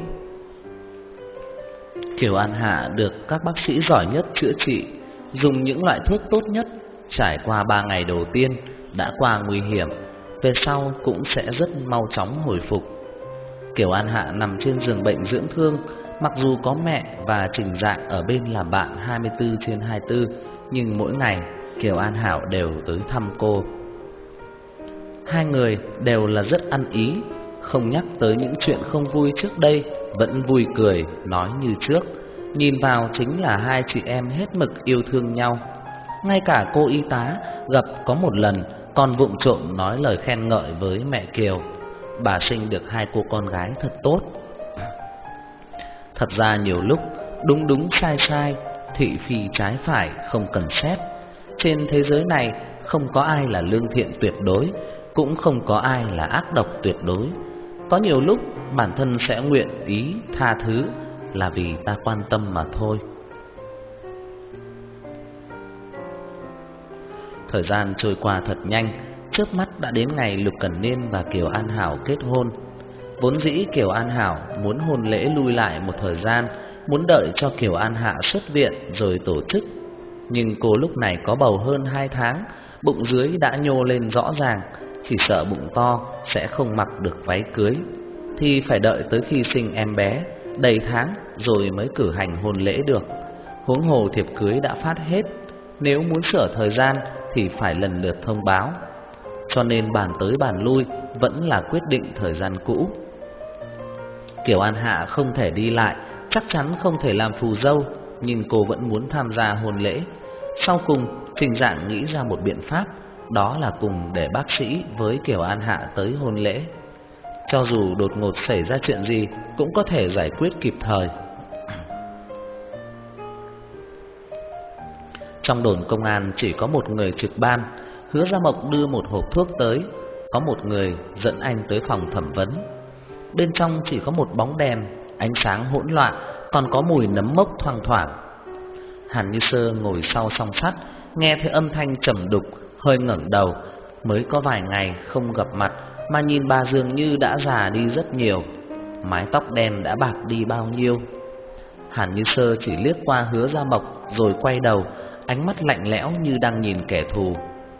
Kiều An Hạ được các bác sĩ giỏi nhất chữa trị, dùng những loại thuốc tốt nhất. Trải qua ba ngày đầu tiên đã qua nguy hiểm, về sau cũng sẽ rất mau chóng hồi phục. Kiều An Hạ nằm trên giường bệnh dưỡng thương, mặc dù có mẹ và Trình Dạng ở bên làm bạn hai mươi tư trên hai mươi tư, nhưng mỗi ngày Kiều An Hảo đều tới thăm cô. Hai người đều là rất ăn ý, không nhắc tới những chuyện không vui trước đây, vẫn vui cười nói như trước. Nhìn vào chính là hai chị em hết mực yêu thương nhau. Ngay cả cô y tá gặp có một lần còn vụng trộm nói lời khen ngợi với mẹ Kiều. Bà sinh được hai cô con gái thật tốt. Thật ra nhiều lúc đúng đúng sai sai, thị phi trái phải không cần xét. Trên thế giới này không có ai là lương thiện tuyệt đối, cũng không có ai là ác độc tuyệt đối. Có nhiều lúc bản thân sẽ nguyện ý tha thứ là vì ta quan tâm mà thôi. Thời gian trôi qua thật nhanh, chớp mắt đã đến ngày Lục Cẩn Niên và Kiều An Hảo kết hôn. Vốn dĩ Kiều An Hảo muốn hôn lễ lui lại một thời gian, muốn đợi cho Kiều An Hạ xuất viện rồi tổ chức. Nhưng cô lúc này có bầu hơn hai tháng, bụng dưới đã nhô lên rõ ràng, chỉ sợ bụng to sẽ không mặc được váy cưới, thì phải đợi tới khi sinh em bé đầy tháng rồi mới cử hành hôn lễ được. Huống hồ thiệp cưới đã phát hết, nếu muốn sửa thời gian thì phải lần lượt thông báo. Cho nên bàn tới bàn lui vẫn là quyết định thời gian cũ. Kiều An Hạ không thể đi lại, chắc chắn không thể làm phù dâu, nhưng cô vẫn muốn tham gia hôn lễ. Sau cùng Trình Dạng nghĩ ra một biện pháp, đó là cùng để bác sĩ với Kiều An Hạ tới hôn lễ. Cho dù đột ngột xảy ra chuyện gì cũng có thể giải quyết kịp thời. Trong đồn công an chỉ có một người trực ban. Hứa Gia Mộc đưa một hộp thuốc tới, có một người dẫn anh tới phòng thẩm vấn. Bên trong chỉ có một bóng đèn, ánh sáng hỗn loạn, còn có mùi nấm mốc thoang thoảng. Hàn Như Sơ ngồi sau song sắt, nghe thấy âm thanh trầm đục, hơi ngẩng đầu. Mới có vài ngày không gặp mặt mà nhìn bà dường như đã già đi rất nhiều. mái tóc đen đã bạc đi bao nhiêu. Hàn Như Sơ chỉ liếc qua Hứa Gia Mộc rồi quay đầu, ánh mắt lạnh lẽo như đang nhìn kẻ thù.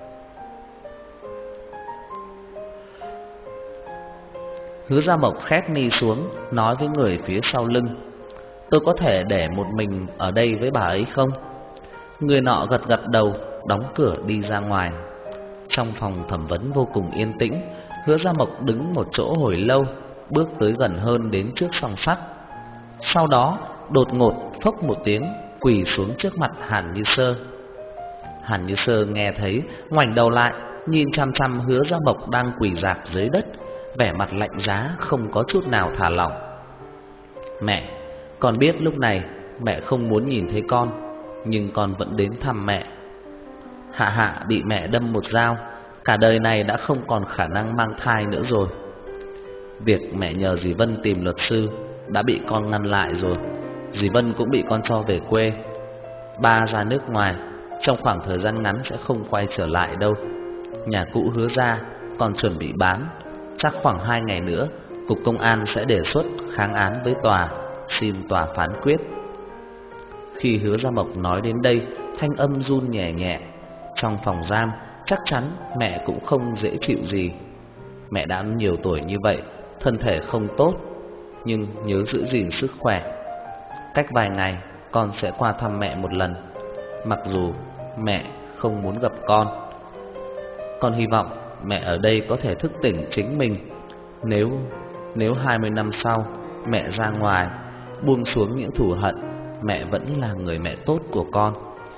Hứa Gia Mộc khép mi xuống, nói với người phía sau lưng: "Tôi có thể để một mình ở đây với bà ấy không?" Người nọ gật gật đầu, đóng cửa đi ra ngoài. Trong phòng thẩm vấn vô cùng yên tĩnh, Hứa Gia Mộc đứng một chỗ hồi lâu, bước tới gần hơn đến trước song sắt. Sau đó đột ngột phốc một tiếng, quỳ xuống trước mặt Hàn Như Sơ. Hàn Như Sơ nghe thấy, ngoảnh đầu lại, nhìn chăm chăm Hứa Gia Mộc đang quỳ rạp dưới đất, vẻ mặt lạnh giá không có chút nào thả lỏng. "Mẹ, con biết lúc này mẹ không muốn nhìn thấy con, nhưng con vẫn đến thăm mẹ. Hạ Hạ bị mẹ đâm một dao, cả đời này đã không còn khả năng mang thai nữa rồi. Việc mẹ nhờ dì Vân tìm luật sư đã bị con ngăn lại rồi. Dì Vân cũng bị con cho về quê. Ba ra nước ngoài, trong khoảng thời gian ngắn sẽ không quay trở lại đâu. Nhà cũ Hứa gia còn chuẩn bị bán, chắc khoảng hai ngày nữa cục công an sẽ đề xuất kháng án với tòa, xin tòa phán quyết." Khi Hứa Gia Mộc nói đến đây, thanh âm run nhẹ nhẹ. Trong phòng giam chắc chắn mẹ cũng không dễ chịu gì. Mẹ đã nhiều tuổi như vậy, thân thể không tốt, nhưng nhớ giữ gìn sức khỏe. Cách vài ngày con sẽ qua thăm mẹ một lần. Mặc dù mẹ không muốn gặp con, con hy vọng mẹ ở đây có thể thức tỉnh chính mình. Nếu Nếu hai mươi năm sau mẹ ra ngoài, buông xuống những thù hận, mẹ vẫn là người mẹ tốt của con.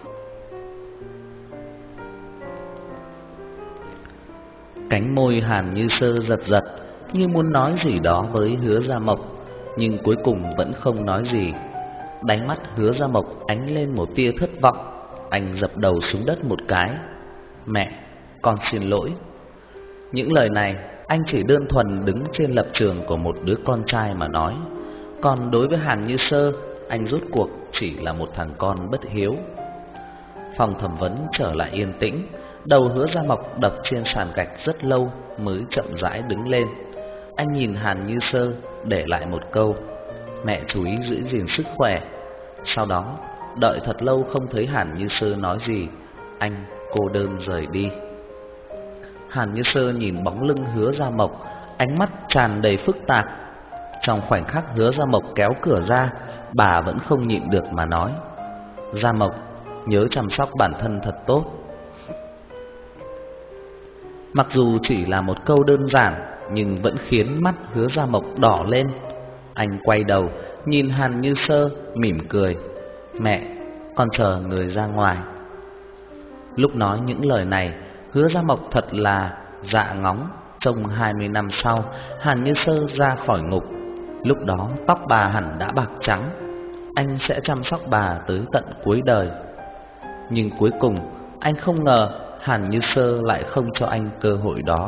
Cánh môi Hàn Như Sơ giật giật, như muốn nói gì đó với Hứa Gia Mộc, nhưng cuối cùng vẫn không nói gì. Đáy mắt Hứa Gia Mộc ánh lên một tia thất vọng. Anh dập đầu xuống đất một cái. "Mẹ, con xin lỗi." Những lời này anh chỉ đơn thuần đứng trên lập trường của một đứa con trai mà nói. Còn đối với Hàn Như Sơ, anh rốt cuộc chỉ là một thằng con bất hiếu. Phòng thẩm vấn trở lại yên tĩnh. Đầu Hứa Gia Mộc đập trên sàn gạch rất lâu mới chậm rãi đứng lên. Anh nhìn Hàn Như Sơ, để lại một câu: "Mẹ chú ý giữ gìn sức khỏe." Sau đó đợi thật lâu không thấy Hàn Như Sơ nói gì, anh cô đơn rời đi. Hàn Như Sơ nhìn bóng lưng Hứa Gia Mộc, ánh mắt tràn đầy phức tạp. Trong khoảnh khắc Hứa Gia Mộc kéo cửa ra, bà vẫn không nhịn được mà nói: "Gia Mộc, nhớ chăm sóc bản thân thật tốt." Mặc dù chỉ là một câu đơn giản, nhưng vẫn khiến mắt Hứa Gia Mộc đỏ lên. Anh quay đầu nhìn Hàn Như Sơ, mỉm cười: "Mẹ, con chờ người ra ngoài." Lúc nói những lời này, Hứa Gia Mộc thật là dạ ngóng trông hai mươi năm sau Hàn Như Sơ ra khỏi ngục. Lúc đó tóc bà hẳn đã bạc trắng. Anh sẽ chăm sóc bà tới tận cuối đời. Nhưng cuối cùng anh không ngờ Hàn Như Sơ lại không cho anh cơ hội đó.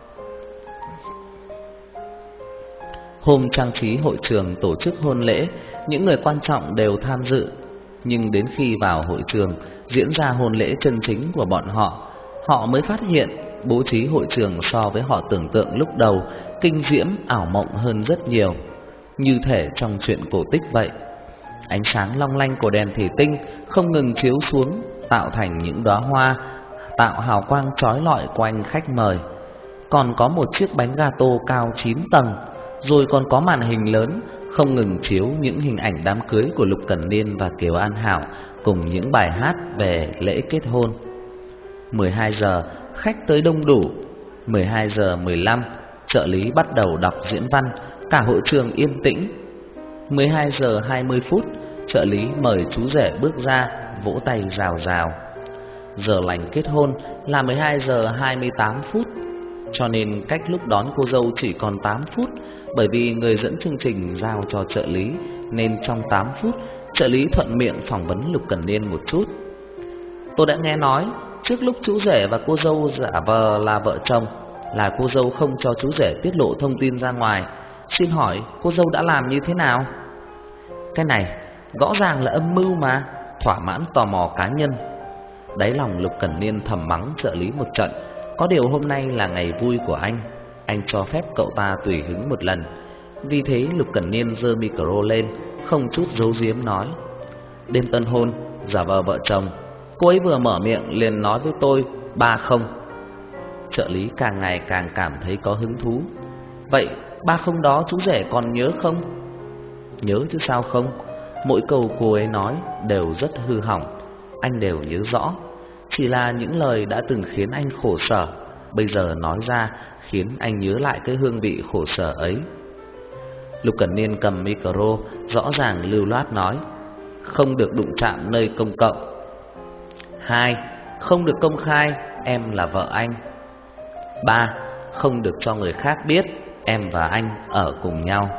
Hôm trang trí hội trường tổ chức hôn lễ, những người quan trọng đều tham dự. Nhưng đến khi vào hội trường diễn ra hôn lễ chân chính của bọn họ, họ mới phát hiện bố trí hội trường so với họ tưởng tượng lúc đầu kinh diễm ảo mộng hơn rất nhiều, như thể trong truyện cổ tích vậy. Ánh sáng long lanh của đèn thủy tinh không ngừng chiếu xuống, tạo thành những đóa hoa, tạo hào quang chói lọi quanh khách mời. Còn có một chiếc bánh gato cao chín tầng, rồi còn có màn hình lớn không ngừng chiếu những hình ảnh đám cưới của Lục Cẩn Niên và Kiều An Hảo, cùng những bài hát về lễ kết hôn. mười hai giờ khách tới đông đủ. mười hai giờ mười lăm trợ lý bắt đầu đọc diễn văn, cả hội trường yên tĩnh. mười hai giờ hai mươi phút trợ lý mời chú rể bước ra, vỗ tay rào rào. Giờ lành kết hôn là mười hai giờ hai mươi tám phút, cho nên cách lúc đón cô dâu chỉ còn tám phút. Bởi vì người dẫn chương trình giao cho trợ lý, nên trong tám phút trợ lý thuận miệng phỏng vấn Lục Cẩn Niên một chút. "Tôi đã nghe nói trước lúc chú rể và cô dâu giả vờ là vợ chồng, là cô dâu không cho chú rể tiết lộ thông tin ra ngoài. Xin hỏi cô dâu đã làm như thế nào?" Cái này rõ ràng là âm mưu mà, thỏa mãn tò mò cá nhân. Đáy lòng Lục Cẩn Niên thầm mắng trợ lý một trận. Có điều hôm nay là ngày vui của anh, anh cho phép cậu ta tùy hứng một lần. Vì thế Lục Cẩn Niên giơ micro lên, không chút giấu giếm nói: "Đêm tân hôn, giả vờ vợ chồng." Cô ấy vừa mở miệng liền nói với tôi ba không. Trợ lý càng ngày càng cảm thấy có hứng thú. "Vậy ba không đó chú rể còn nhớ không?" "Nhớ chứ sao không. Mỗi câu cô ấy nói đều rất hư hỏng, anh đều nhớ rõ. Chỉ là những lời đã từng khiến anh khổ sở, bây giờ nói ra khiến anh nhớ lại cái hương vị khổ sở ấy." Lục Cẩn Niên cầm micro, rõ ràng lưu loát nói: "Không được đụng chạm nơi công cộng. Hai, không được công khai em là vợ anh. Ba, không được cho người khác biết em và anh ở cùng nhau."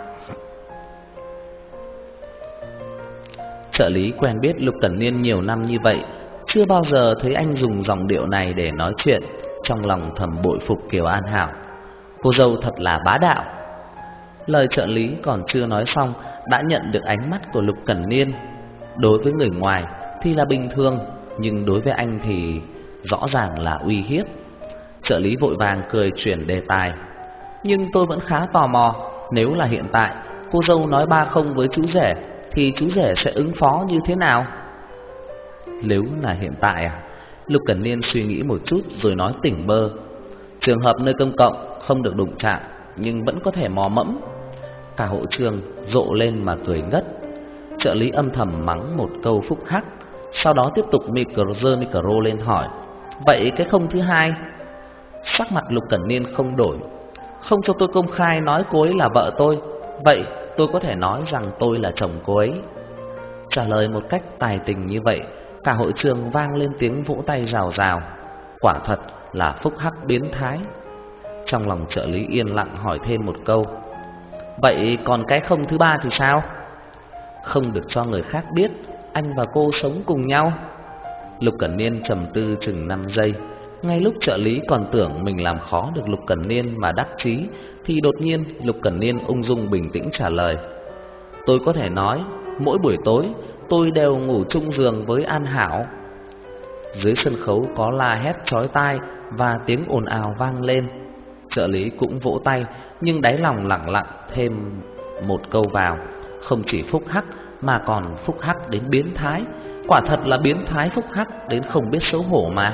Trợ lý quen biết Lục Cẩn Niên nhiều năm như vậy, chưa bao giờ thấy anh dùng giọng điệu này để nói chuyện, trong lòng thầm bội phục Kiều An Hảo. Cô dâu thật là bá đạo. Lời trợ lý còn chưa nói xong đã nhận được ánh mắt của Lục Cẩn Niên. Đối với người ngoài thì là bình thường, nhưng đối với anh thì rõ ràng là uy hiếp. Trợ lý vội vàng cười chuyển đề tài: "Nhưng tôi vẫn khá tò mò, nếu là hiện tại cô dâu nói ba không với chú rể thì chú rể sẽ ứng phó như thế nào?" Nếu là hiện tại à? Lục Cẩn Niên suy nghĩ một chút rồi nói tỉnh bơ: "Trường hợp nơi công cộng không được đụng chạm, nhưng vẫn có thể mò mẫm." Cả hội trường rộ lên mà cười ngất. Trợ lý âm thầm mắng một câu phúc hắc, sau đó tiếp tục micro giơ micro lên hỏi: "Vậy cái không thứ hai?" Sắc mặt Lục Cẩn Niên không đổi: "Không cho tôi công khai nói cô ấy là vợ tôi, vậy tôi có thể nói rằng tôi là chồng cô ấy." Trả lời một cách tài tình như vậy, cả hội trường vang lên tiếng vỗ tay rào rào. Quả thật là phúc hắc biến thái. Trong lòng trợ lý yên lặng hỏi thêm một câu: "Vậy còn cái không thứ ba thì sao?" "Không được cho người khác biết anh và cô sống cùng nhau." Lục Cẩn Niên trầm tư chừng năm giây. Ngay lúc trợ lý còn tưởng mình làm khó được Lục Cẩn Niên mà đắc chí, thì đột nhiên Lục Cẩn Niên ung dung bình tĩnh trả lời: "Tôi có thể nói mỗi buổi tối tôi đều ngủ chung giường với An Hảo." Dưới sân khấu có la hét chói tai và tiếng ồn ào vang lên. Trợ lý cũng vỗ tay, nhưng đáy lòng lặng lặng thêm một câu vào: "Không chỉ phúc hắc mà còn phúc hắc đến biến thái. Quả thật là biến thái phúc hắc đến không biết xấu hổ mà."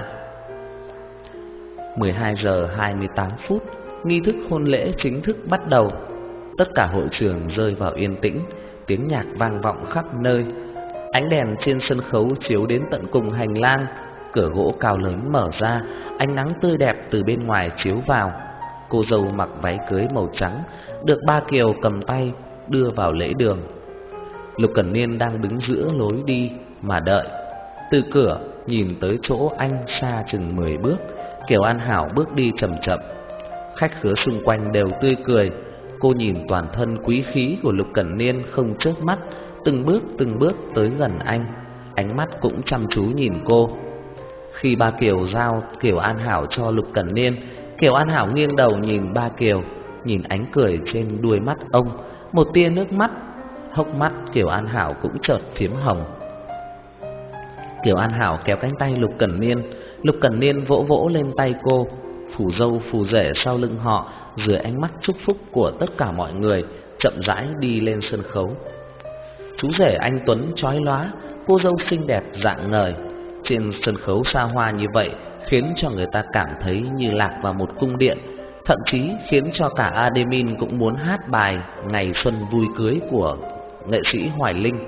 mười hai giờ hai mươi tám phút, nghi thức hôn lễ chính thức bắt đầu. Tất cả hội trường rơi vào yên tĩnh, tiếng nhạc vang vọng khắp nơi. Ánh đèn trên sân khấu chiếu đến tận cùng hành lang, cửa gỗ cao lớn mở ra, ánh nắng tươi đẹp từ bên ngoài chiếu vào. Cô dâu mặc váy cưới màu trắng, được ba Kiều cầm tay đưa vào lễ đường. Lục Cẩn Niên đang đứng giữa lối đi mà đợi. Từ cửa nhìn tới chỗ anh xa chừng mười bước, Kiều An Hảo bước đi chậm chậm. Khách khứa xung quanh đều tươi cười. Cô nhìn toàn thân quý khí của Lục Cẩn Niên không chớp mắt, từng bước từng bước tới gần anh, ánh mắt cũng chăm chú nhìn cô. Khi ba Kiều giao Kiều An Hảo cho Lục Cẩn Niên, Kiều An Hảo nghiêng đầu nhìn ba Kiều, nhìn ánh cười trên đuôi mắt ông, một tia nước mắt. Hốc mắt Kiều An Hảo cũng chợt phiếm hồng. Kiều An Hảo kéo cánh tay Lục Cẩn Niên, Lục Cẩn Niên vỗ vỗ lên tay cô. Phù dâu phù rể sau lưng họ, dưới ánh mắt chúc phúc của tất cả mọi người, chậm rãi đi lên sân khấu. Chú rể anh tuấn chói lóa, cô dâu xinh đẹp rạng ngời. Trên sân khấu xa hoa như vậy khiến cho người ta cảm thấy như lạc vào một cung điện, thậm chí khiến cho cả admin cũng muốn hát bài Ngày Xuân Vui Cưới của nghệ sĩ Hoài Linh.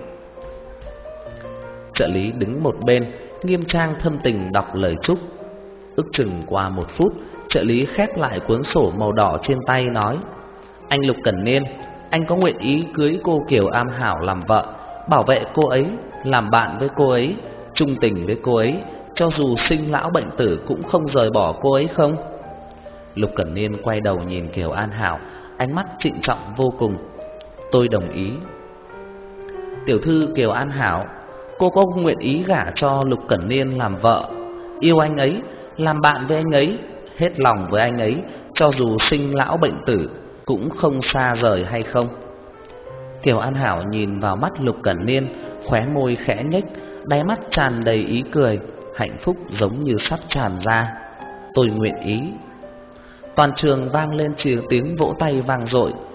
Trợ lý đứng một bên, nghiêm trang thâm tình đọc lời chúc. Ước chừng qua một phút, trợ lý khép lại cuốn sổ màu đỏ trên tay nói: "Anh Lục Cẩn Niên, anh có nguyện ý cưới cô Kiều An Hảo làm vợ, bảo vệ cô ấy, làm bạn với cô ấy, trung tình với cô ấy, cho dù sinh lão bệnh tử cũng không rời bỏ cô ấy không?" Lục Cẩn Niên quay đầu nhìn Kiều An Hảo, ánh mắt trịnh trọng vô cùng. "Tôi đồng ý." "Tiểu thư Kiều An Hảo, cô có nguyện ý gả cho Lục Cẩn Niên làm vợ, yêu anh ấy, làm bạn với anh ấy, hết lòng với anh ấy, cho dù sinh lão bệnh tử cũng không xa rời hay không?" Kiều An Hảo nhìn vào mắt Lục Cẩn Niên, khóe môi khẽ nhếch, đáy mắt tràn đầy ý cười, hạnh phúc giống như sắp tràn ra. "Tôi nguyện ý." Toàn trường vang lên tiếng vỗ tay vang dội. Ở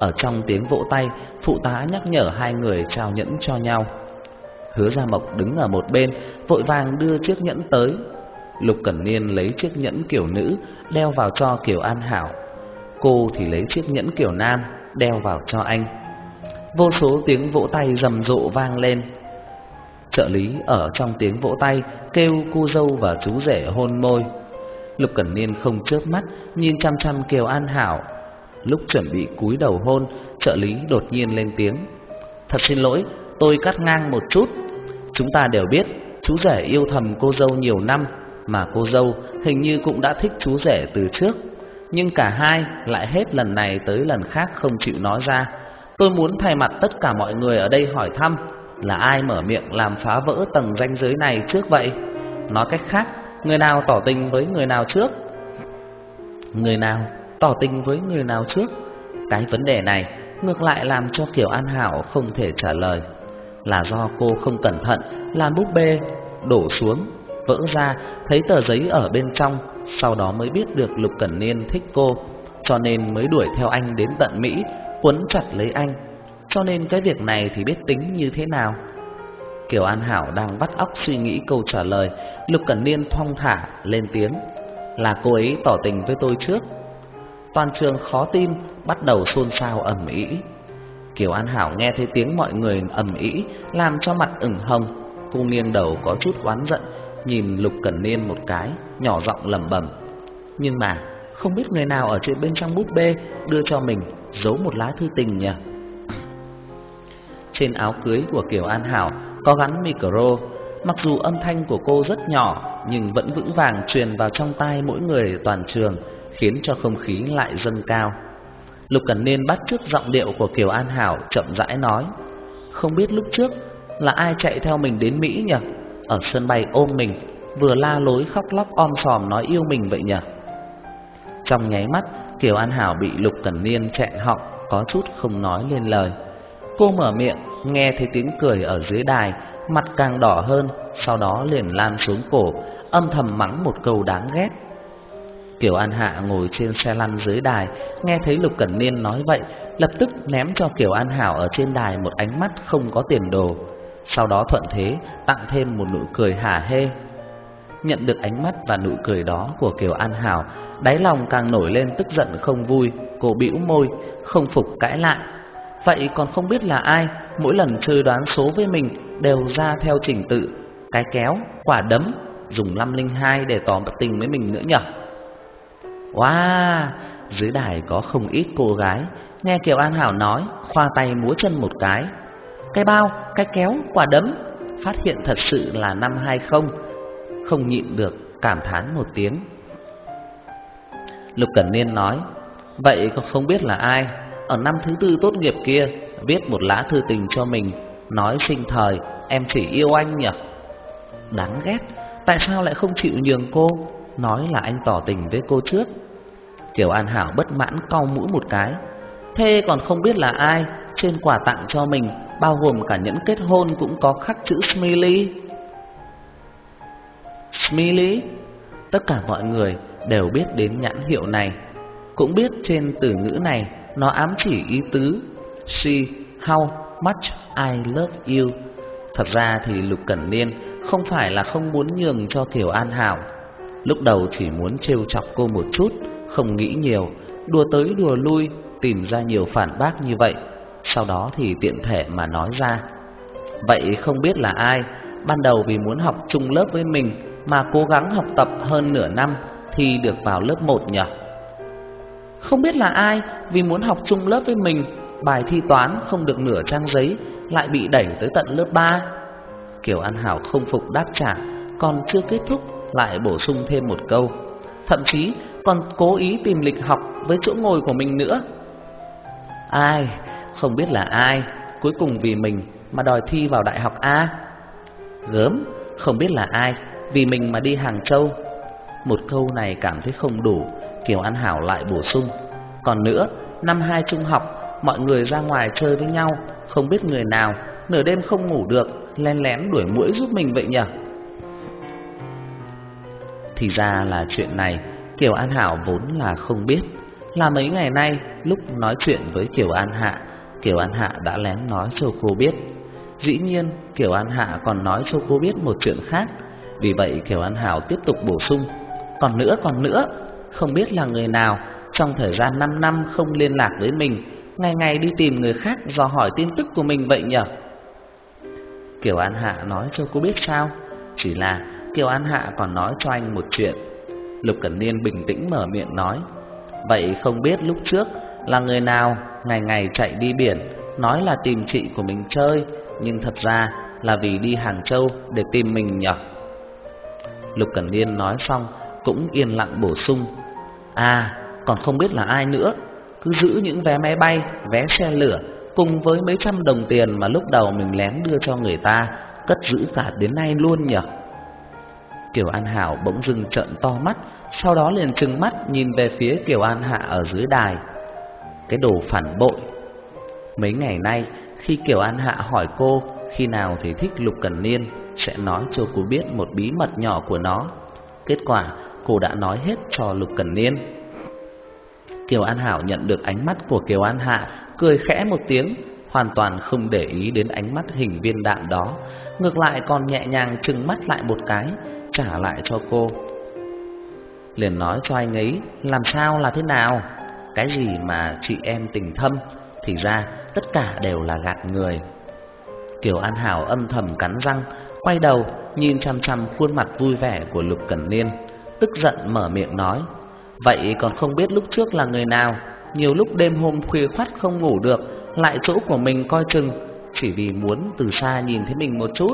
Ở trong tiếng vỗ tay, phụ tá nhắc nhở hai người trao nhẫn cho nhau. Hứa Gia Mộc đứng ở một bên, vội vàng đưa chiếc nhẫn tới. Lục Cẩn Niên lấy chiếc nhẫn kiểu nữ đeo vào cho Kiều An Hảo, cô thì lấy chiếc nhẫn kiểu nam đeo vào cho anh. Vô số tiếng vỗ tay rầm rộ vang lên. Trợ lý ở trong tiếng vỗ tay kêu cô dâu và chú rể hôn môi. Lục Cẩn Niên không chớp mắt nhìn chăm chăm Kiều An Hảo. Lúc chuẩn bị cúi đầu hôn, trợ lý đột nhiên lên tiếng: "Thật xin lỗi, tôi cắt ngang một chút. Chúng ta đều biết chú rể yêu thầm cô dâu nhiều năm, mà cô dâu hình như cũng đã thích chú rể từ trước, nhưng cả hai lại hết lần này tới lần khác không chịu nói ra. Tôi muốn thay mặt tất cả mọi người ở đây hỏi thăm, là ai mở miệng làm phá vỡ tầng ranh giới này trước vậy? Nói cách khác, người nào tỏ tình với người nào trước?" Người nào tỏ tình với người nào trước? Cái vấn đề này ngược lại làm cho Kiều An Hảo không thể trả lời. Là do cô không cẩn thận làm búp bê đổ xuống, vỡ ra, thấy tờ giấy ở bên trong, sau đó mới biết được Lục Cẩn Niên thích cô, cho nên mới đuổi theo anh đến tận Mỹ, quấn chặt lấy anh. Cho nên cái việc này thì biết tính như thế nào? Kiều An Hảo đang vắt óc suy nghĩ câu trả lời, Lục Cẩn Niên thong thả lên tiếng: "Là cô ấy tỏ tình với tôi trước." Toàn trường khó tin, bắt đầu xôn xao ầm ĩ. Kiều An Hảo nghe thấy tiếng mọi người ầm ĩ, làm cho mặt ửng hồng. Cô nghiêng đầu có chút oán giận, nhìn Lục Cẩn Niên một cái, nhỏ giọng lẩm bẩm: "Nhưng mà không biết người nào ở trên bên trong búp bê đưa cho mình giấu một lá thư tình nhỉ?" Trên áo cưới của Kiều An Hảo có gắn micro, mặc dù âm thanh của cô rất nhỏ nhưng vẫn vững vàng truyền vào trong tai mỗi người toàn trường, khiến cho không khí lại dâng cao. Lục Cẩn Niên bắt chước giọng điệu của Kiều An Hảo, chậm rãi nói: "Không biết lúc trước là ai chạy theo mình đến Mỹ nhỉ? Ở sân bay ôm mình, vừa la lối khóc lóc om sòm nói yêu mình vậy nhỉ?" Trong nháy mắt, Kiều An Hảo bị Lục Cẩn Niên chẹn họng, có chút không nói lên lời. Cô mở miệng, nghe thấy tiếng cười ở dưới đài, mặt càng đỏ hơn, sau đó liền lan xuống cổ, âm thầm mắng một câu đáng ghét. Kiều An Hạ ngồi trên xe lăn dưới đài, nghe thấy Lục Cẩn Niên nói vậy, lập tức ném cho Kiều An Hảo ở trên đài một ánh mắt không có tiền đồ, sau đó thuận thế tặng thêm một nụ cười hả hê. Nhận được ánh mắt và nụ cười đó của Kiều An Hảo, đáy lòng càng nổi lên tức giận không vui. Cô bĩu môi, không phục cãi lại: "Vậy còn không biết là ai mỗi lần chơi đoán số với mình đều ra theo trình tự, cái kéo, quả đấm, dùng năm linh hai để tỏ tình với mình nữa nhỉ?" Wow, dưới đài có không ít cô gái nghe Kiều An Hảo nói, khoa tay múa chân một cái: "Cái bao, cái kéo, quả đấm, phát hiện thật sự là năm hai không." Không nhịn được cảm thán một tiếng. Lục Cẩn Niên nói: "Vậy còn không biết là ai ở năm thứ tư tốt nghiệp kia viết một lá thư tình cho mình, nói sinh thời em chỉ yêu anh nhỉ?" Đáng ghét, tại sao lại không chịu nhường cô, nói là anh tỏ tình với cô trước? Kiều An Hảo bất mãn cau mũi một cái: "Thế còn không biết là ai trên quà tặng cho mình, bao gồm cả nhẫn kết hôn cũng có khắc chữ Smiley?" Smiley? Tất cả mọi người đều biết đến nhãn hiệu này, cũng biết trên từ ngữ này nó ám chỉ ý tứ See how much I love you. Thật ra thì Lục Cẩn Niên không phải là không muốn nhường cho Kiều An Hảo, lúc đầu chỉ muốn trêu chọc cô một chút, không nghĩ nhiều, đùa tới đùa lui, tìm ra nhiều phản bác như vậy, sau đó thì tiện thể mà nói ra. Vậy không biết là ai ban đầu vì muốn học chung lớp với mình mà cố gắng học tập hơn nửa năm thì được vào lớp một nhỉ? Không biết là ai vì muốn học chung lớp với mình, bài thi toán không được nửa trang giấy lại bị đẩy tới tận lớp ba? Kiều An Hảo không phục đáp trả, còn chưa kết thúc lại bổ sung thêm một câu, thậm chí còn cố ý tìm lịch học với chỗ ngồi của mình nữa. Ai, không biết là ai cuối cùng vì mình mà đòi thi vào đại học A? Gớm, không biết là ai vì mình mà đi Hàng Châu. Một câu này cảm thấy không đủ, Kiều An Hảo lại bổ sung: còn nữa, năm hai trung học mọi người ra ngoài chơi với nhau, không biết người nào nửa đêm không ngủ được lén lén đuổi muỗi giúp mình vậy nhỉ? Thì ra là chuyện này Kiều An Hảo vốn là không biết, là mấy ngày nay lúc nói chuyện với Kiều An Hạ, Kiều An Hạ đã lén nói cho cô biết. Dĩ nhiên Kiều An Hạ còn nói cho cô biết một chuyện khác. Vì vậy Kiều An Hảo tiếp tục bổ sung: Còn nữa, còn nữa, không biết là người nào trong thời gian năm năm không liên lạc với mình, ngày ngày đi tìm người khác dò hỏi tin tức của mình vậy nhỉ? Kiều An Hạ nói cho cô biết sao? Chỉ là Kiều An Hạ còn nói cho anh một chuyện. Lục Cẩn Niên bình tĩnh mở miệng nói: Vậy không biết lúc trước là người nào ngày ngày chạy đi biển, nói là tìm chị của mình chơi, nhưng thật ra là vì đi Hàng Châu để tìm mình nhỉ? Lục Cẩn Niên nói xong cũng yên lặng bổ sung: À, còn không biết là ai nữa, cứ giữ những vé máy bay, vé xe lửa cùng với mấy trăm đồng tiền mà lúc đầu mình lén đưa cho người ta, cất giữ cả đến nay luôn nhỉ? Kiều An Hảo bỗng dưng trợn to mắt, sau đó liền trừng mắt nhìn về phía Kiều An Hạ ở dưới đài. Cái đồ phản bội! Mấy ngày nay khi Kiều An Hạ hỏi cô khi nào thì thích Lục Cẩn Niên, sẽ nói cho cô biết một bí mật nhỏ của nó. Kết quả cô đã nói hết cho Lục Cẩn Niên. Kiều An Hảo nhận được ánh mắt của Kiều An Hạ, cười khẽ một tiếng, hoàn toàn không để ý đến ánh mắt hình viên đạn đó, ngược lại còn nhẹ nhàng trừng mắt lại một cái, trả lại cho cô. Liền nói cho anh ấy làm sao là thế nào, cái gì mà chị em tình thâm, thì ra tất cả đều là gạt người. Kiều An Hảo âm thầm cắn răng, quay đầu nhìn chằm chằm khuôn mặt vui vẻ của Lục Cẩn Niên, tức giận mở miệng nói: Vậy còn không biết lúc trước là người nào, nhiều lúc đêm hôm khuya khoắt không ngủ được, lại chỗ của mình coi chừng, chỉ vì muốn từ xa nhìn thấy mình một chút.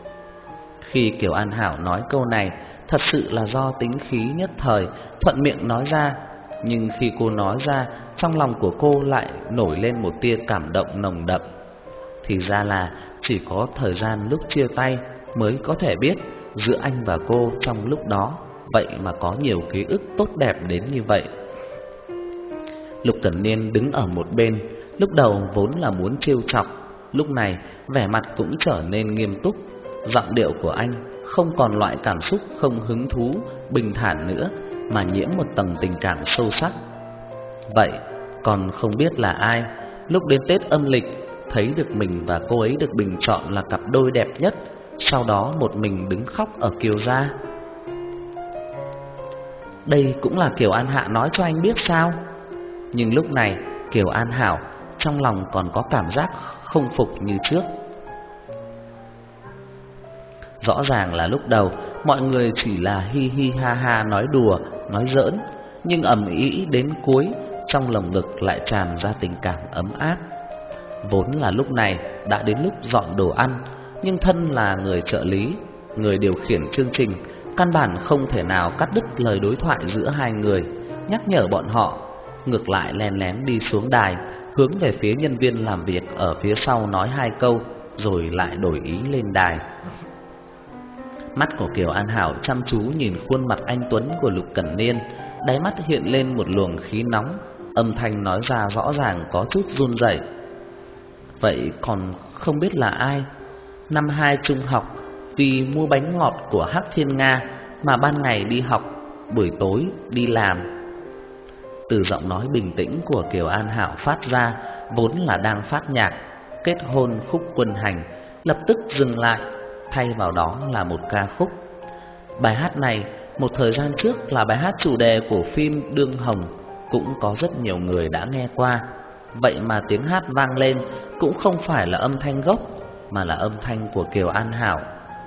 Khi Kiều An Hảo nói câu này, thật sự là do tính khí nhất thời, thuận miệng nói ra. Nhưng khi cô nói ra, trong lòng của cô lại nổi lên một tia cảm động nồng đậm. Thì ra là chỉ có thời gian lúc chia tay mới có thể biết giữa anh và cô trong lúc đó, vậy mà có nhiều ký ức tốt đẹp đến như vậy. Lục Cẩn Niên đứng ở một bên, lúc đầu vốn là muốn trêu chọc, lúc này vẻ mặt cũng trở nên nghiêm túc. Giọng điệu của anh không còn loại cảm xúc không hứng thú, bình thản nữa, mà nhiễm một tầng tình cảm sâu sắc. Vậy còn không biết là ai, lúc đến Tết âm lịch thấy được mình và cô ấy được bình chọn là cặp đôi đẹp nhất, sau đó một mình đứng khóc ở Kiều gia. Đây cũng là Kiều An Hạ nói cho anh biết sao? Nhưng lúc này Kiều An Hảo trong lòng còn có cảm giác không phục như trước. Rõ ràng là lúc đầu mọi người chỉ là hi hi ha ha nói đùa, nói giỡn, nhưng ầm ĩ đến cuối, trong lồng ngực lại tràn ra tình cảm ấm áp. Vốn là lúc này đã đến lúc dọn đồ ăn, nhưng thân là người trợ lý, người điều khiển chương trình, căn bản không thể nào cắt đứt lời đối thoại giữa hai người, nhắc nhở bọn họ. Ngược lại lén lén đi xuống đài, hướng về phía nhân viên làm việc ở phía sau nói hai câu, rồi lại đổi ý lên đài. Mắt của Kiều An Hảo chăm chú nhìn khuôn mặt anh tuấn của Lục Cẩn Niên, đáy mắt hiện lên một luồng khí nóng, âm thanh nói ra rõ ràng có chút run rẩy. Vậy còn không biết là ai? Năm hai trung học, vì mua bánh ngọt của Hắc Thiên Nga mà ban ngày đi học, buổi tối đi làm. Từ giọng nói bình tĩnh của Kiều An Hảo phát ra, vốn là đang phát nhạc Kết hôn khúc quân hành, lập tức dừng lại, thay vào đó là một ca khúc. Bài hát này một thời gian trước là bài hát chủ đề của phim Đương Hồng, cũng có rất nhiều người đã nghe qua. Vậy mà tiếng hát vang lên cũng không phải là âm thanh gốc, mà là âm thanh của Kiều An Hảo.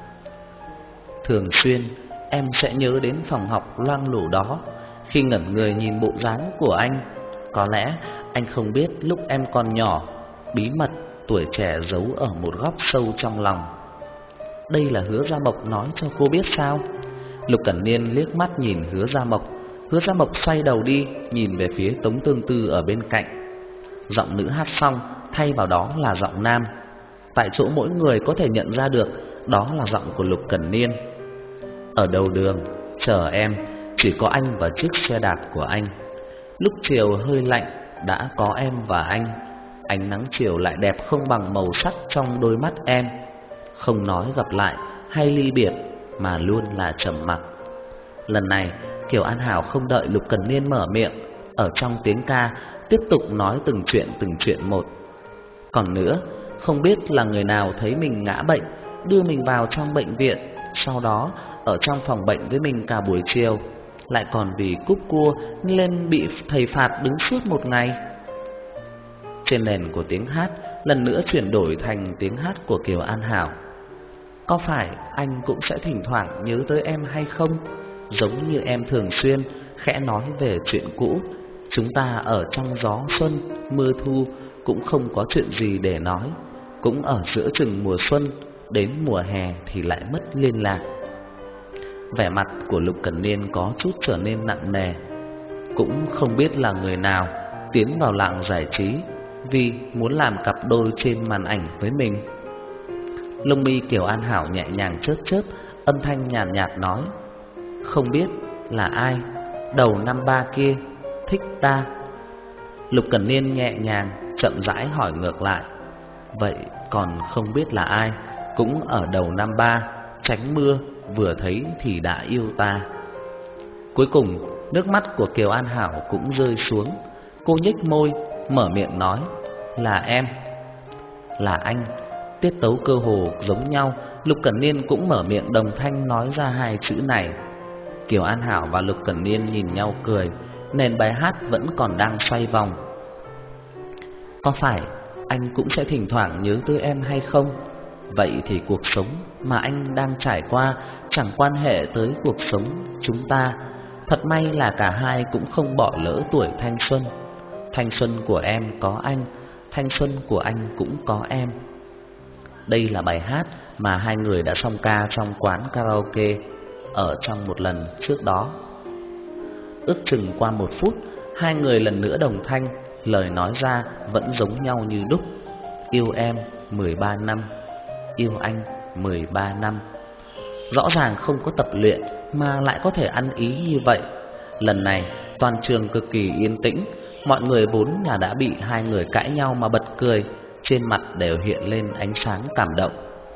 Thường xuyên em sẽ nhớ đến phòng học loang lổ đó, khi ngẩn người nhìn bộ dáng của anh. Có lẽ anh không biết lúc em còn nhỏ, bí mật tuổi trẻ giấu ở một góc sâu trong lòng. Đây là Hứa Gia Mộc nói cho cô biết sao? Lục Cẩn Niên liếc mắt nhìn Hứa Gia Mộc. Hứa Gia Mộc xoay đầu đi, nhìn về phía Tống Tương Tư ở bên cạnh. Giọng nữ hát xong, thay vào đó là giọng nam. Tại chỗ mỗi người có thể nhận ra được đó là giọng của Lục Cẩn Niên. Ở đầu đường chờ em, chỉ có anh và chiếc xe đạp của anh. Lúc chiều hơi lạnh, đã có em và anh. Ánh nắng chiều lại đẹp không bằng màu sắc trong đôi mắt em. Không nói gặp lại hay ly biệt, mà luôn là trầm mặc. Lần này Kiều An Hảo không đợi Lục Cẩn Niên mở miệng, ở trong tiếng ca tiếp tục nói từng chuyện từng chuyện một. Còn nữa, không biết là người nào thấy mình ngã bệnh, đưa mình vào trong bệnh viện, sau đó ở trong phòng bệnh với mình cả buổi chiều, lại còn vì cúp cua nên bị thầy phạt đứng suốt một ngày. Trên nền của tiếng hát lần nữa chuyển đổi thành tiếng hát của Kiều An Hảo. Có phải anh cũng sẽ thỉnh thoảng nhớ tới em hay không? Giống như em thường xuyên khẽ nói về chuyện cũ. Chúng ta ở trong gió xuân, mưa thu cũng không có chuyện gì để nói. Cũng ở giữa chừng mùa xuân, đến mùa hè thì lại mất liên lạc. Vẻ mặt của Lục Cẩn Niên có chút trở nên nặng nề. Cũng không biết là người nào tiến vào làng giải trí vì muốn làm cặp đôi trên màn ảnh với mình. Lông mi Kiều An Hảo nhẹ nhàng chớp chớp, âm thanh nhàn nhạt, nhạt nói: không biết là ai, đầu năm ba kia thích ta. Lục Cẩn Niên nhẹ nhàng chậm rãi hỏi ngược lại: vậy còn không biết là ai, cũng ở đầu năm ba, tránh mưa, vừa thấy thì đã yêu ta. Cuối cùng nước mắt của Kiều An Hảo cũng rơi xuống. Cô nhếch môi mở miệng nói: là em, là anh. Tiết tấu cơ hồ giống nhau, Lục Cẩn Niên cũng mở miệng đồng thanh nói ra hai chữ này. Kiều An Hảo và Lục Cẩn Niên nhìn nhau cười, nền bài hát vẫn còn đang xoay vòng. Có phải anh cũng sẽ thỉnh thoảng nhớ tới em hay không? Vậy thì cuộc sống mà anh đang trải qua chẳng quan hệ tới cuộc sống chúng ta. Thật may là cả hai cũng không bỏ lỡ tuổi thanh xuân. Thanh xuân của em có anh, thanh xuân của anh cũng có em. Đây là bài hát mà hai người đã song ca trong quán karaoke ở trong một lần trước đó. Ước chừng qua một phút, hai người lần nữa đồng thanh, lời nói ra vẫn giống nhau như đúc. Yêu em mười ba năm, yêu anh mười ba năm. Rõ ràng không có tập luyện mà lại có thể ăn ý như vậy. Lần này toàn trường cực kỳ yên tĩnh. Mọi người vốn là đã bị hai người cãi nhau mà bật cười, trên mặt đều hiện lên ánh sáng cảm động.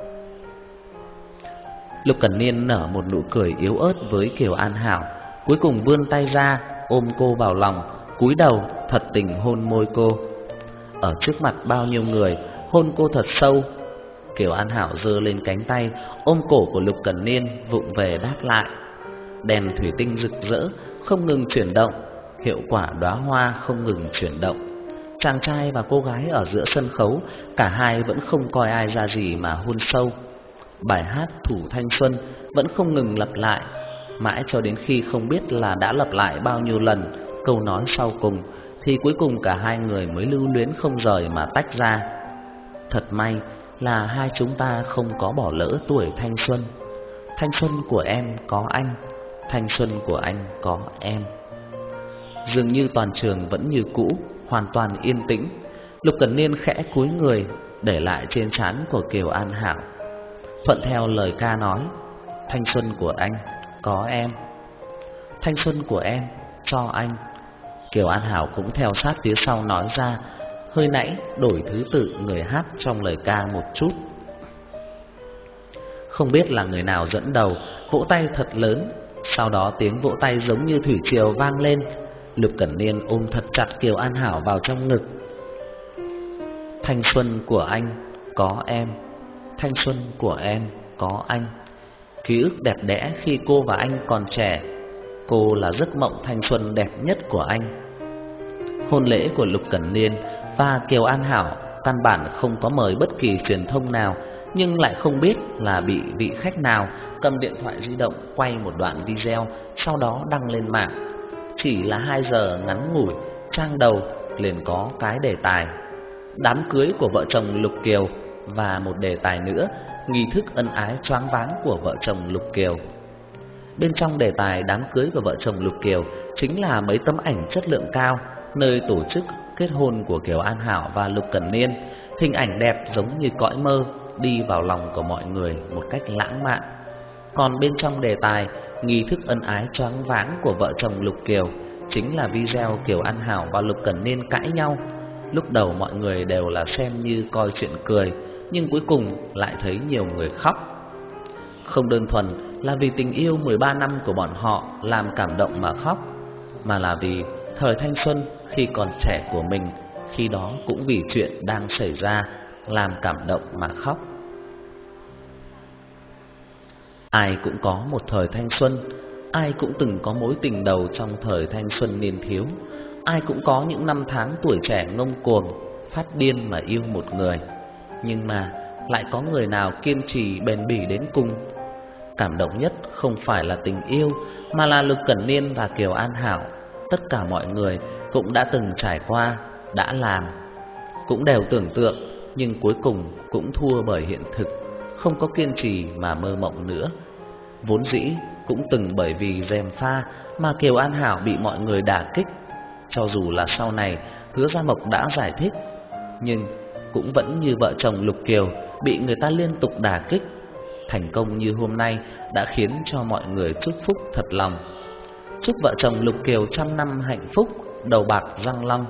Lục Cẩn Niên nở một nụ cười yếu ớt với Kiều An Hảo, cuối cùng vươn tay ra ôm cô vào lòng, cúi đầu thật tình hôn môi cô. Ở trước mặt bao nhiêu người, hôn cô thật sâu. Kiều An Hảo giơ lên cánh tay ôm cổ của Lục Cẩn Niên, vụng về đáp lại. Đèn thủy tinh rực rỡ không ngừng chuyển động, hiệu quả đóa hoa không ngừng chuyển động. Chàng trai và cô gái ở giữa sân khấu, cả hai vẫn không coi ai ra gì mà hôn sâu. Bài hát Thủ Thanh Xuân vẫn không ngừng lặp lại, mãi cho đến khi không biết là đã lặp lại bao nhiêu lần câu nói sau cùng, thì cuối cùng cả hai người mới lưu luyến không rời mà tách ra. Thật may là hai chúng ta không có bỏ lỡ tuổi thanh xuân. Thanh xuân của em có anh, thanh xuân của anh có em. Dường như toàn trường vẫn như cũ, hoàn toàn yên tĩnh. Lục Cẩn Niên khẽ cúi người, để lại trên trán của Kiều An Hảo, thuận theo lời ca nói: thanh xuân của anh có em, thanh xuân của em cho anh. Kiều An Hảo cũng theo sát phía sau nói ra, hơi nãy đổi thứ tự người hát trong lời ca một chút. Không biết là người nào dẫn đầu vỗ tay thật lớn, sau đó tiếng vỗ tay giống như thủy triều vang lên. Lục Cẩn Niên ôm thật chặt Kiều An Hảo vào trong ngực. Thanh xuân của anh có em, thanh xuân của em có anh. Ký ức đẹp đẽ khi cô và anh còn trẻ. Cô là giấc mộng thanh xuân đẹp nhất của anh. Hôn lễ của Lục Cẩn Niên và Kiều An Hảo căn bản không có mời bất kỳ truyền thông nào, nhưng lại không biết là bị vị khách nào cầm điện thoại di động quay một đoạn video, sau đó đăng lên mạng. Chỉ là hai giờ ngắn ngủi, trang đầu liền có cái đề tài đám cưới của vợ chồng Lục Kiều, và một đề tài nữa, nghi thức ân ái choáng váng của vợ chồng Lục Kiều. Bên trong đề tài đám cưới của vợ chồng Lục Kiều chính là mấy tấm ảnh chất lượng cao nơi tổ chức kết hôn của Kiều An Hảo và Lục Cẩn Niên. Hình ảnh đẹp giống như cõi mơ, đi vào lòng của mọi người một cách lãng mạn. Còn bên trong đề tài nghi thức ân ái choáng váng của vợ chồng Lục Kiều chính là video Kiều An Hảo và Lục Cẩn Niên cãi nhau. Lúc đầu mọi người đều là xem như coi chuyện cười, nhưng cuối cùng lại thấy nhiều người khóc. Không đơn thuần là vì tình yêu mười ba năm của bọn họ làm cảm động mà khóc, mà là vì thời thanh xuân khi còn trẻ của mình, khi đó cũng vì chuyện đang xảy ra làm cảm động mà khóc. Ai cũng có một thời thanh xuân, ai cũng từng có mối tình đầu trong thời thanh xuân niên thiếu, ai cũng có những năm tháng tuổi trẻ ngông cuồng, phát điên mà yêu một người. Nhưng mà lại có người nào kiên trì bền bỉ đến cùng. Cảm động nhất không phải là tình yêu, mà là Lục Cẩn Niên và Kiều An Hảo. Tất cả mọi người cũng đã từng trải qua, đã làm, cũng đều tưởng tượng, nhưng cuối cùng cũng thua bởi hiện thực, không có kiên trì mà mơ mộng nữa. Vốn dĩ cũng từng bởi vì gièm pha mà Kiều An Hảo bị mọi người đả kích. Cho dù là sau này Hứa Gia Mộc đã giải thích, nhưng cũng vẫn như vợ chồng Lục Kiều bị người ta liên tục đả kích. Thành công như hôm nay đã khiến cho mọi người chúc phúc thật lòng. Chúc vợ chồng Lục Kiều trăm năm hạnh phúc, đầu bạc răng long.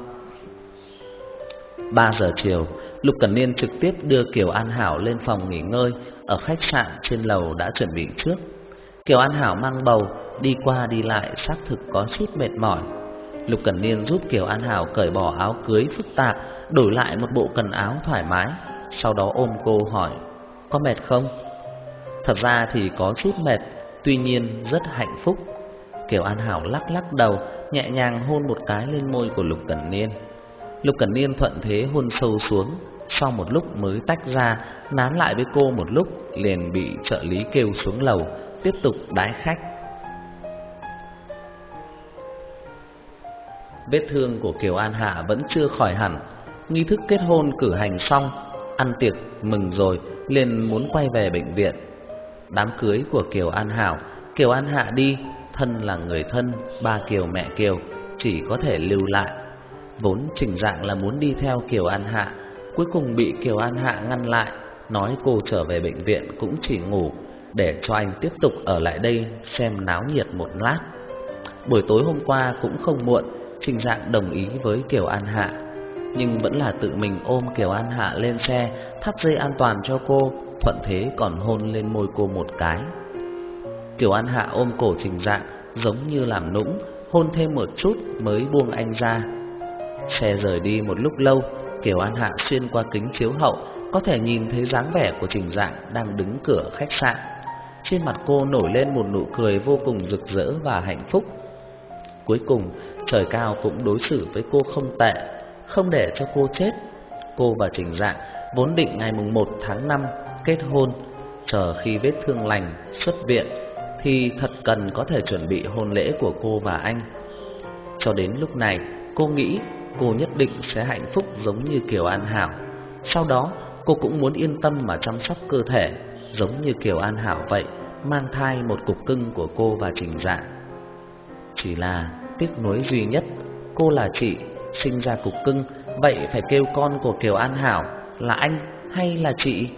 Ba giờ chiều, Lục Cẩn Niên trực tiếp đưa Kiều An Hảo lên phòng nghỉ ngơi ở khách sạn trên lầu đã chuẩn bị trước. Kiều An Hảo mang bầu, đi qua đi lại xác thực có chút mệt mỏi. Lục Cẩn Niên giúp Kiều An Hảo cởi bỏ áo cưới phức tạp, đổi lại một bộ quần áo thoải mái, sau đó ôm cô hỏi: "Có mệt không?" Thật ra thì có chút mệt, tuy nhiên rất hạnh phúc. Kiều An Hảo lắc lắc đầu, nhẹ nhàng hôn một cái lên môi của Lục Cẩn Niên. Lục Cẩn Niên thuận thế hôn sâu xuống, sau một lúc mới tách ra, nán lại với cô một lúc, liền bị trợ lý kêu xuống lầu tiếp tục đãi khách. Vết thương của Kiều An Hạ vẫn chưa khỏi hẳn. Nghi thức kết hôn cử hành xong, ăn tiệc mừng rồi, liền muốn quay về bệnh viện. Đám cưới của Kiều An Hảo, Kiều An Hạ đi, thân là người thân, ba Kiều mẹ Kiều chỉ có thể lưu lại. Vốn Trình Dạng là muốn đi theo Kiều An Hạ, cuối cùng bị Kiều An Hạ ngăn lại, nói cô trở về bệnh viện cũng chỉ ngủ, để cho anh tiếp tục ở lại đây xem náo nhiệt một lát. Buổi tối hôm qua cũng không muộn, Trình Dạng đồng ý với Kiều An Hạ, nhưng vẫn là tự mình ôm Kiều An Hạ lên xe, thắt dây an toàn cho cô, thuận thế còn hôn lên môi cô một cái. Kiều An Hạ ôm cổ Trình Dạng giống như làm nũng, hôn thêm một chút mới buông anh ra. Xe rời đi một lúc lâu, Kiều An Hạ xuyên qua kính chiếu hậu có thể nhìn thấy dáng vẻ của Trình Dạng đang đứng cửa khách sạn. Trên mặt cô nổi lên một nụ cười vô cùng rực rỡ và hạnh phúc. Cuối cùng trời cao cũng đối xử với cô không tệ, không để cho cô chết. Cô và Trình Dạng vốn định ngày mùng một tháng năm kết hôn, chờ khi vết thương lành xuất viện thì thật cần có thể chuẩn bị hôn lễ của cô và anh. Cho đến lúc này, cô nghĩ cô nhất định sẽ hạnh phúc giống như Kiều An Hảo. Sau đó cô cũng muốn yên tâm mà chăm sóc cơ thể, giống như Kiều An Hảo vậy, mang thai một cục cưng của cô và Trình Dạng. Chỉ là tiếc nuối duy nhất, cô là chị, sinh ra cục cưng, vậy phải kêu con của Kiều An Hảo là anh hay là chị?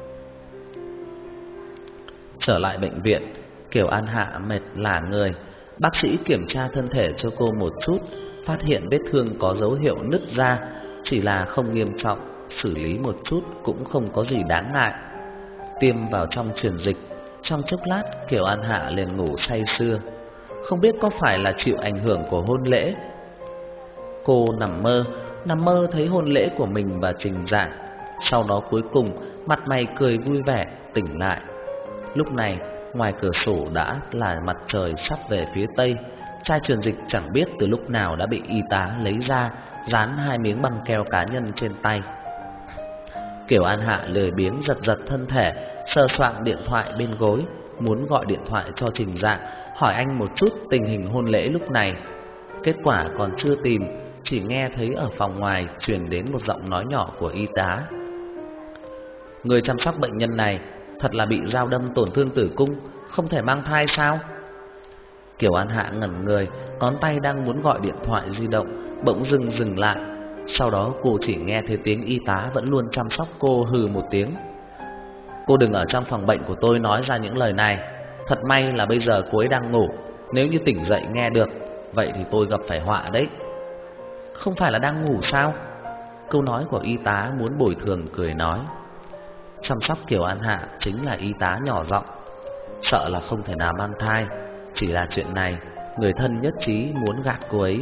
Trở lại bệnh viện, Kiều An Hạ mệt lả người. Bác sĩ kiểm tra thân thể cho cô một chút, phát hiện vết thương có dấu hiệu nứt ra, chỉ là không nghiêm trọng, xử lý một chút cũng không có gì đáng ngại. Tiêm vào trong truyền dịch, trong chốc lát Kiều An Hạ liền ngủ say sưa. Không biết có phải là chịu ảnh hưởng của hôn lễ. Cô nằm mơ, nằm mơ thấy hôn lễ của mình và Trình Dạng. Sau đó cuối cùng mặt mày cười vui vẻ tỉnh lại. Lúc này ngoài cửa sổ đã là mặt trời sắp về phía tây. Chai truyền dịch chẳng biết từ lúc nào đã bị y tá lấy ra, dán hai miếng băng keo cá nhân trên tay. Kiều An Hạ lười biếng giật giật thân thể, sờ soạng điện thoại bên gối, muốn gọi điện thoại cho Trình Dạng, hỏi anh một chút tình hình hôn lễ lúc này. Kết quả còn chưa tìm, chỉ nghe thấy ở phòng ngoài truyền đến một giọng nói nhỏ của y tá: "Người chăm sóc bệnh nhân này thật là bị dao đâm tổn thương tử cung, không thể mang thai sao?" Kiều An Hạ ngẩn người, ngón tay đang muốn gọi điện thoại di động bỗng dưng dừng lại. Sau đó cô chỉ nghe thấy tiếng y tá vẫn luôn chăm sóc cô hừ một tiếng: "Cô đừng ở trong phòng bệnh của tôi nói ra những lời này. Thật may là bây giờ cô ấy đang ngủ, nếu như tỉnh dậy nghe được, vậy thì tôi gặp phải họa đấy." "Không phải là đang ngủ sao?" Câu nói của y tá muốn bồi thường cười nói. Chăm sóc Kiều An Hạ chính là y tá nhỏ giọng: "Sợ là không thể nào mang thai, chỉ là chuyện này người thân nhất trí muốn gạt cô ấy,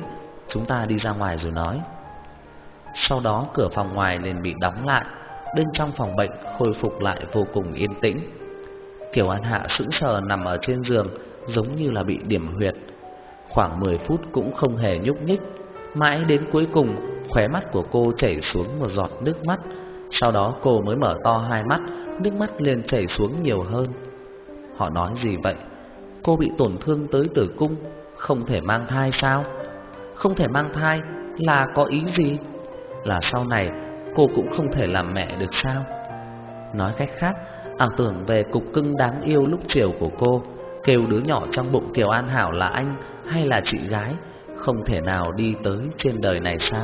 chúng ta đi ra ngoài rồi nói. Sau đó cửa phòng ngoài liền bị đóng lại, bên trong phòng bệnh khôi phục lại vô cùng yên tĩnh. Kiều An Hạ sững sờ nằm ở trên giường, giống như là bị điểm huyệt. Khoảng mười phút cũng không hề nhúc nhích, mãi đến cuối cùng khóe mắt của cô chảy xuống một giọt nước mắt. Sau đó cô mới mở to hai mắt, nước mắt liền chảy xuống nhiều hơn. Họ nói gì vậy? Cô bị tổn thương tới tử cung, không thể mang thai sao? Không thể mang thai là có ý gì? Là sau này cô cũng không thể làm mẹ được sao? Nói cách khác, ảo tưởng về cục cưng đáng yêu lúc chiều của cô, kêu đứa nhỏ trong bụng Kiều An Hảo là anh hay là chị gái, không thể nào đi tới trên đời này sao?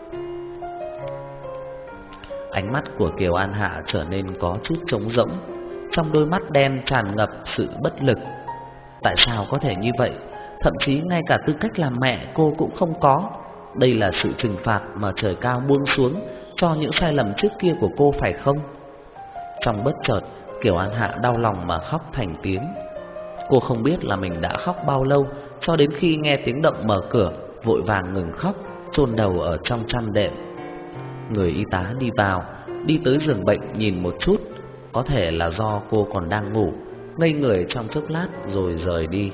Ánh mắt của Kiều An Hạ trở nên có chút trống rỗng, trong đôi mắt đen tràn ngập sự bất lực. Tại sao có thể như vậy? Thậm chí ngay cả tư cách làm mẹ cô cũng không có. Đây là sự trừng phạt mà trời cao buông xuống cho những sai lầm trước kia của cô phải không? Trong bất chợt, Kiều An Hạ đau lòng mà khóc thành tiếng. Cô không biết là mình đã khóc bao lâu, cho đến khi nghe tiếng động mở cửa, vội vàng ngừng khóc, chôn đầu ở trong chăn đệm. Người y tá đi vào, đi tới giường bệnh nhìn một chút, có thể là do cô còn đang ngủ, ngây người trong chốc lát rồi rời đi.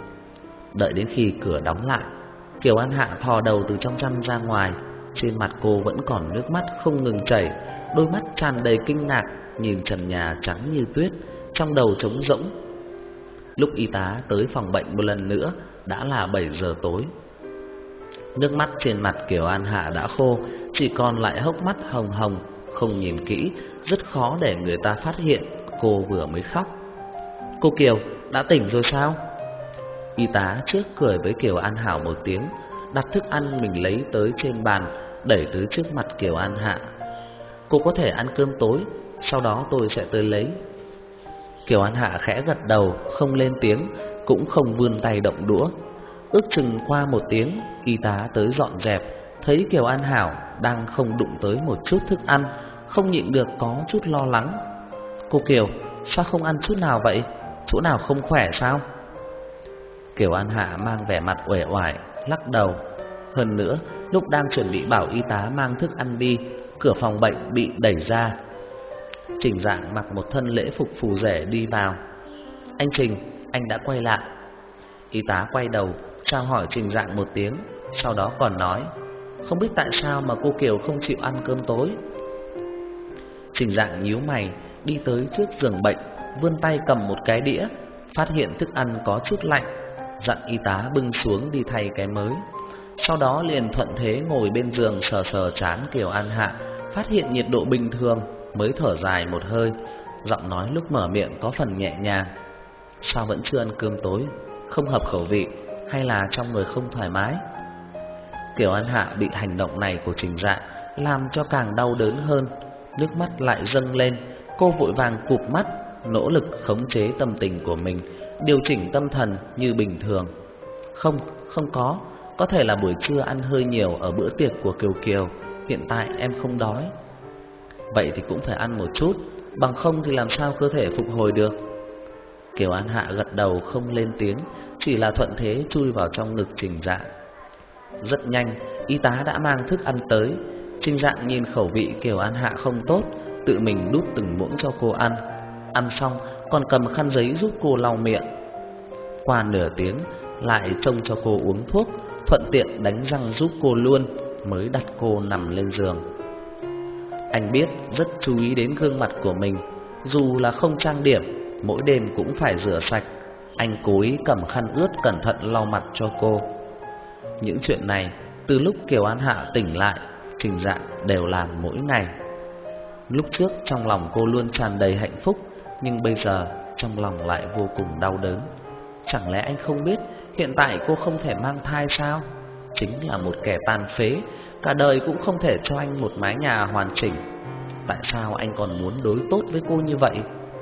Đợi đến khi cửa đóng lại, Kiều An Hạ thò đầu từ trong chăn ra ngoài, trên mặt cô vẫn còn nước mắt không ngừng chảy, đôi mắt tràn đầy kinh ngạc nhìn trần nhà trắng như tuyết, trong đầu trống rỗng. Lúc y tá tới phòng bệnh một lần nữa đã là bảy giờ tối. Nước mắt trên mặt Kiều An Hạ đã khô, chỉ còn lại hốc mắt hồng hồng, không nhìn kỹ rất khó để người ta phát hiện cô vừa mới khóc. Cô Kiều, đã tỉnh rồi sao? Y tá trước cười với Kiều An Hảo một tiếng, đặt thức ăn mình lấy tới trên bàn, đẩy tới trước mặt Kiều An Hạ. Cô có thể ăn cơm tối, sau đó tôi sẽ tới lấy. Kiều An Hạ khẽ gật đầu, không lên tiếng, cũng không vươn tay động đũa. Ước chừng qua một tiếng, y tá tới dọn dẹp, thấy Kiều An Hảo đang không đụng tới một chút thức ăn, không nhịn được có chút lo lắng. Cô Kiều, sao không ăn chút nào vậy? Chỗ nào không khỏe sao? Kiều An Hạ mang vẻ mặt uể oải, lắc đầu. Hơn nữa, lúc đang chuẩn bị bảo y tá mang thức ăn đi, cửa phòng bệnh bị đẩy ra. Trình Dạng mặc một thân lễ phục phù rể đi vào. Anh Trình, anh đã quay lại. Y tá quay đầu, chào hỏi Trình Dạng một tiếng, sau đó còn nói, không biết tại sao mà cô Kiều không chịu ăn cơm tối. Trình Dạng nhíu mày, đi tới trước giường bệnh, vươn tay cầm một cái đĩa, phát hiện thức ăn có chút lạnh, dặn y tá bưng xuống đi thay cái mới. Sau đó liền thuận thế ngồi bên giường sờ sờ trán Kiều An Hạ, phát hiện nhiệt độ bình thường, mới thở dài một hơi, giọng nói lúc mở miệng có phần nhẹ nhàng. Sao vẫn chưa ăn cơm tối? Không hợp khẩu vị hay là trong người không thoải mái? Kiều An Hạ bị hành động này của Trình Dạng làm cho càng đau đớn hơn, nước mắt lại dâng lên. Cô vội vàng cụp mắt, nỗ lực khống chế tâm tình của mình, điều chỉnh tâm thần như bình thường. Không, không có, có thể là buổi trưa ăn hơi nhiều ở bữa tiệc của Kiều Kiều, hiện tại em không đói. Vậy thì cũng phải ăn một chút, bằng không thì làm sao cơ thể phục hồi được. Kiều An Hạ gật đầu không lên tiếng, chỉ là thuận thế chui vào trong ngực Trình Dạng. Rất nhanh, y tá đã mang thức ăn tới. Trình Dạng nhìn khẩu vị Kiều An Hạ không tốt, tự mình đút từng muỗng cho cô ăn. Ăn xong còn cầm khăn giấy giúp cô lau miệng. Qua nửa tiếng lại trông cho cô uống thuốc, thuận tiện đánh răng giúp cô luôn, mới đặt cô nằm lên giường. Anh biết rất chú ý đến gương mặt của mình, dù là không trang điểm, mỗi đêm cũng phải rửa sạch. Anh cố ý cầm khăn ướt cẩn thận lau mặt cho cô. Những chuyện này từ lúc Kiều An Hạ tỉnh lại, Trình Dạng đều làm mỗi ngày. Lúc trước trong lòng cô luôn tràn đầy hạnh phúc, nhưng bây giờ trong lòng lại vô cùng đau đớn. Chẳng lẽ anh không biết hiện tại cô không thể mang thai sao? Chính là một kẻ tàn phế, cả đời cũng không thể cho anh một mái nhà hoàn chỉnh. Tại sao anh còn muốn đối tốt với cô như vậy?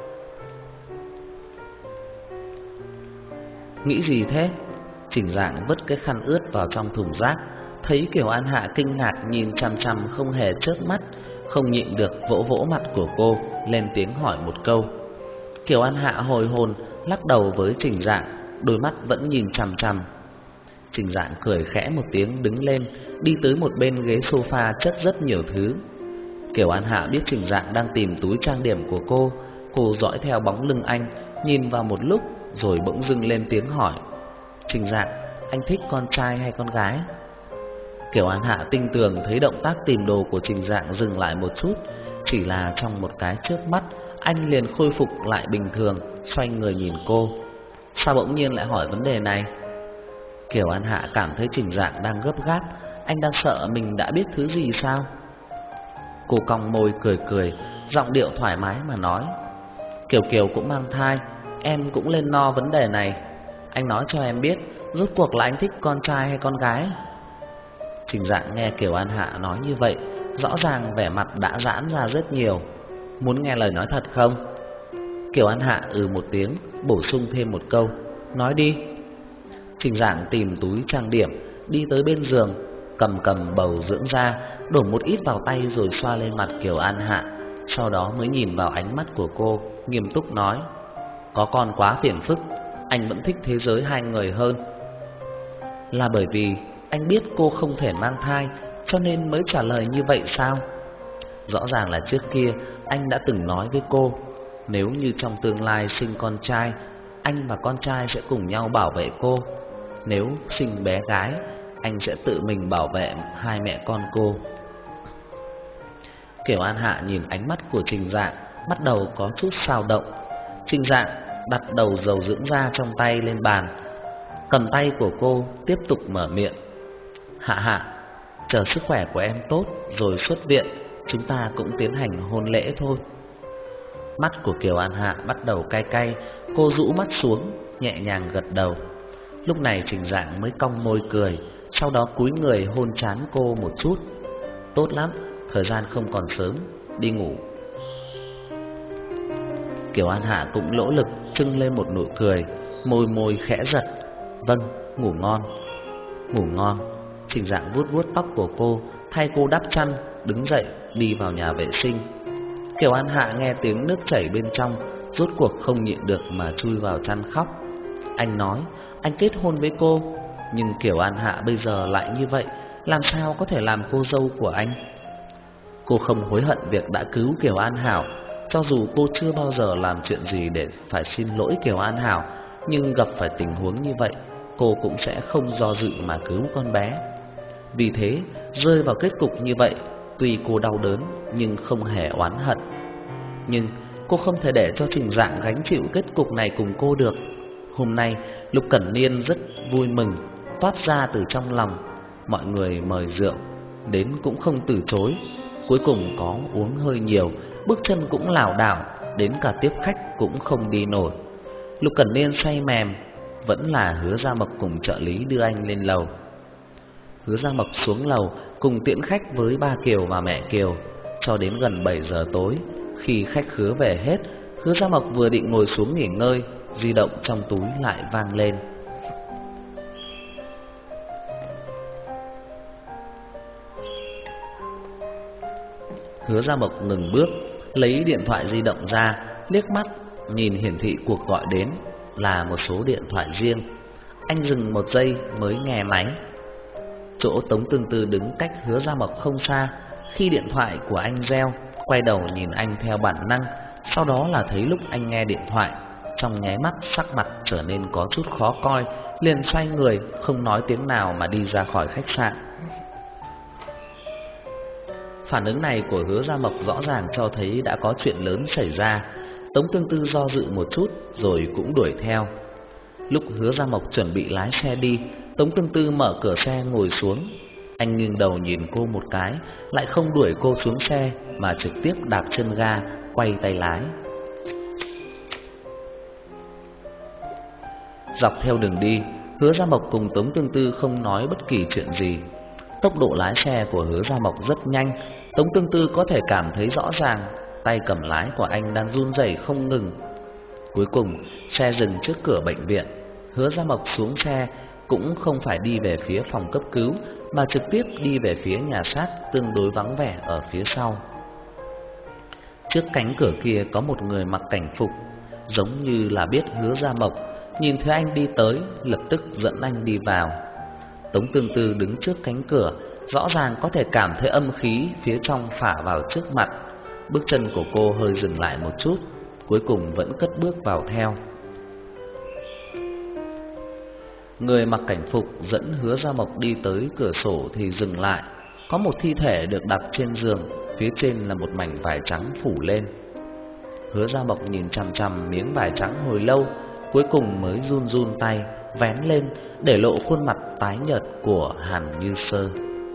Nghĩ gì thế? Trình Dạng vứt cái khăn ướt vào trong thùng rác, thấy Kiều An Hạ kinh ngạc nhìn chằm chằm không hề chớp mắt, không nhịn được vỗ vỗ mặt của cô, lên tiếng hỏi một câu. Kiều An Hạ hồi hồn lắc đầu với Trình Dạng, đôi mắt vẫn nhìn chằm chằm. Trình Dạng cười khẽ một tiếng đứng lên, đi tới một bên ghế sofa chất rất nhiều thứ. Kiều An Hạ biết Trình Dạng đang tìm túi trang điểm của cô, cô dõi theo bóng lưng anh, nhìn vào một lúc rồi bỗng dưng lên tiếng hỏi: "Trình Dạng, anh thích con trai hay con gái?" Kiều An Hạ tinh tường thấy động tác tìm đồ của Trình Dạng dừng lại một chút, chỉ là trong một cái chớp mắt, anh liền khôi phục lại bình thường, xoay người nhìn cô. Sao bỗng nhiên lại hỏi vấn đề này? Kiều An Hạ cảm thấy Trình Dạng đang gấp gáp, anh đang sợ mình đã biết thứ gì sao? Cô cong môi cười cười, giọng điệu thoải mái mà nói: "Kiều Kiều cũng mang thai, em cũng lên no vấn đề này. Anh nói cho em biết, rốt cuộc là anh thích con trai hay con gái?" Trình Dạng nghe Kiều An Hạ nói như vậy, rõ ràng vẻ mặt đã giãn ra rất nhiều. "Muốn nghe lời nói thật không?" Kiều An Hạ ừ một tiếng, bổ sung thêm một câu: "Nói đi." Trình Dạng tìm túi trang điểm, đi tới bên giường, cầm cầm bầu dưỡng da, đổ một ít vào tay rồi xoa lên mặt Kiều An Hạ, sau đó mới nhìn vào ánh mắt của cô, nghiêm túc nói: "Có con quá phiền phức, anh vẫn thích thế giới hai người hơn." Là bởi vì anh biết cô không thể mang thai, cho nên mới trả lời như vậy sao? Rõ ràng là trước kia anh đã từng nói với cô, nếu như trong tương lai sinh con trai, anh và con trai sẽ cùng nhau bảo vệ cô. Nếu sinh bé gái, anh sẽ tự mình bảo vệ hai mẹ con cô. Kiều An Hạ nhìn ánh mắt của Trình Dạng, bắt đầu có chút xao động. Trình Dạng đặt đầu dầu dưỡng da trong tay lên bàn, cầm tay của cô tiếp tục mở miệng: "Hạ Hạ, chờ sức khỏe của em tốt rồi xuất viện, chúng ta cũng tiến hành hôn lễ thôi." Mắt của Kiều An Hạ bắt đầu cay cay, cô rũ mắt xuống, nhẹ nhàng gật đầu. Lúc này Trình Dạng mới cong môi cười, sau đó cúi người hôn trán cô một chút. "Tốt lắm, thời gian không còn sớm, đi ngủ." Kiều An Hạ cũng lỗ lực trưng lên một nụ cười, môi môi khẽ giật: "Vâng, ngủ ngon." "Ngủ ngon." Trình Dạng vuốt vuốt tóc của cô, thay cô đắp chăn, đứng dậy đi vào nhà vệ sinh. Kiều An Hạ nghe tiếng nước chảy bên trong, rốt cuộc không nhịn được mà chui vào chăn khóc. Anh nói anh kết hôn với cô, nhưng Kiều An Hạ bây giờ lại như vậy, làm sao có thể làm cô dâu của anh? Cô không hối hận việc đã cứu Kiều An Hảo, cho dù cô chưa bao giờ làm chuyện gì để phải xin lỗi Kiều An Hảo, nhưng gặp phải tình huống như vậy, cô cũng sẽ không do dự mà cứu con bé. Vì thế, rơi vào kết cục như vậy, tuy cô đau đớn nhưng không hề oán hận. Nhưng cô không thể để cho Trình Dạng gánh chịu kết cục này cùng cô được. Hôm nay, Lục Cẩn Niên rất vui mừng, toát ra từ trong lòng. Mọi người mời rượu, đến cũng không từ chối. Cuối cùng có uống hơi nhiều, bước chân cũng lảo đảo, đến cả tiếp khách cũng không đi nổi. Lục Cẩn Niên say mềm, vẫn là Hứa Gia Mộc cùng trợ lý đưa anh lên lầu. Hứa Gia Mộc xuống lầu cùng tiễn khách với ba Kiều và mẹ Kiều, cho đến gần bảy giờ tối. Khi khách khứa về hết, Hứa Gia Mộc vừa định ngồi xuống nghỉ ngơi, di động trong túi lại vang lên. Hứa Gia Mộc ngừng bước, lấy điện thoại di động ra, liếc mắt nhìn hiển thị cuộc gọi đến là một số điện thoại riêng. Anh dừng một giây mới nghe máy. Chỗ Tống Tương Tư đứng cách Hứa Gia Mộc không xa. Khi điện thoại của anh reo, quay đầu nhìn anh theo bản năng, sau đó là thấy lúc anh nghe điện thoại, trong nháy mắt sắc mặt trở nên có chút khó coi, liền xoay người không nói tiếng nào mà đi ra khỏi khách sạn. Phản ứng này của Hứa Gia Mộc rõ ràng cho thấy đã có chuyện lớn xảy ra. Tống Tương Tư do dự một chút rồi cũng đuổi theo. Lúc Hứa Gia Mộc chuẩn bị lái xe đi, Tống Tương Tư mở cửa xe ngồi xuống. Anh nghiêng đầu nhìn cô một cái, lại không đuổi cô xuống xe mà trực tiếp đạp chân ga, quay tay lái. Dọc theo đường đi, Hứa Gia Mộc cùng Tống Tương Tư không nói bất kỳ chuyện gì. Tốc độ lái xe của Hứa Gia Mộc rất nhanh, Tống Tương Tư có thể cảm thấy rõ ràng tay cầm lái của anh đang run rẩy không ngừng. Cuối cùng, xe dừng trước cửa bệnh viện. Hứa Gia Mộc xuống xe, cũng không phải đi về phía phòng cấp cứu, mà trực tiếp đi về phía nhà xác tương đối vắng vẻ ở phía sau. Trước cánh cửa kia có một người mặc cảnh phục, giống như là biết Hứa Gia Mộc, nhìn thấy anh đi tới, lập tức dẫn anh đi vào. Tống Tương Tư đứng trước cánh cửa, rõ ràng có thể cảm thấy âm khí phía trong phả vào trước mặt. Bước chân của cô hơi dừng lại một chút, cuối cùng vẫn cất bước vào theo. Người mặc cảnh phục dẫn Hứa Gia Mộc đi tới cửa sổ thì dừng lại. Có một thi thể được đặt trên giường, phía trên là một mảnh vải trắng phủ lên. Hứa Gia Mộc nhìn chằm chằm miếng vải trắng hồi lâu, cuối cùng mới run run tay vén lên để lộ khuôn mặt tái nhợt của Hàn Như Sơ.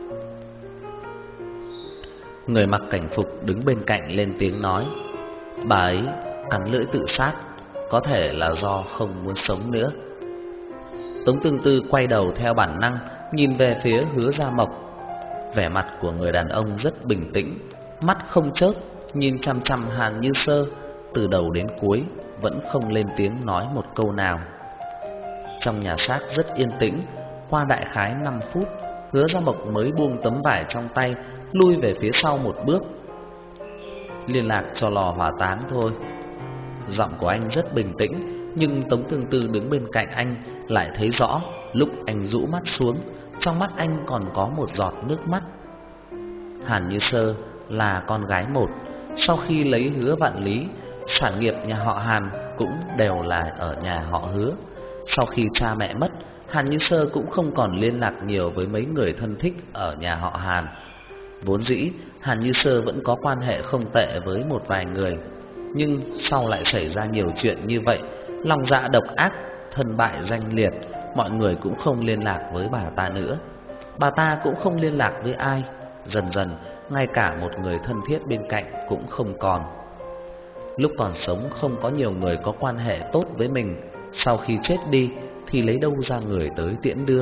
Người mặc cảnh phục đứng bên cạnh lên tiếng nói: "Bà ấy cắn lưỡi tự sát, có thể là do không muốn sống nữa." Tống Tương Tư quay đầu theo bản năng nhìn về phía Hứa Gia Mộc. Vẻ mặt của người đàn ông rất bình tĩnh, mắt không chớp nhìn chăm chăm Hàn Như Sơ, từ đầu đến cuối vẫn không lên tiếng nói một câu nào. Trong nhà xác rất yên tĩnh. Qua đại khái năm phút, Hứa Gia Mộc mới buông tấm vải trong tay, lui về phía sau một bước. "Liên lạc cho lò hỏa táng thôi." Giọng của anh rất bình tĩnh, nhưng Tống Tương Tư đứng bên cạnh anh lại thấy rõ, lúc anh rũ mắt xuống, trong mắt anh còn có một giọt nước mắt. Hàn Như Sơ là con gái một, sau khi lấy Hứa Vạn Lý, sản nghiệp nhà họ Hàn cũng đều là ở nhà họ Hứa. Sau khi cha mẹ mất, Hàn Như Sơ cũng không còn liên lạc nhiều với mấy người thân thích ở nhà họ Hàn. Vốn dĩ Hàn Như Sơ vẫn có quan hệ không tệ với một vài người, nhưng sau lại xảy ra nhiều chuyện như vậy, lòng dạ độc ác, thân bại danh liệt, mọi người cũng không liên lạc với bà ta nữa. Bà ta cũng không liên lạc với ai, dần dần ngay cả một người thân thiết bên cạnh cũng không còn. Lúc còn sống không có nhiều người có quan hệ tốt với mình, sau khi chết đi thì lấy đâu ra người tới tiễn đưa.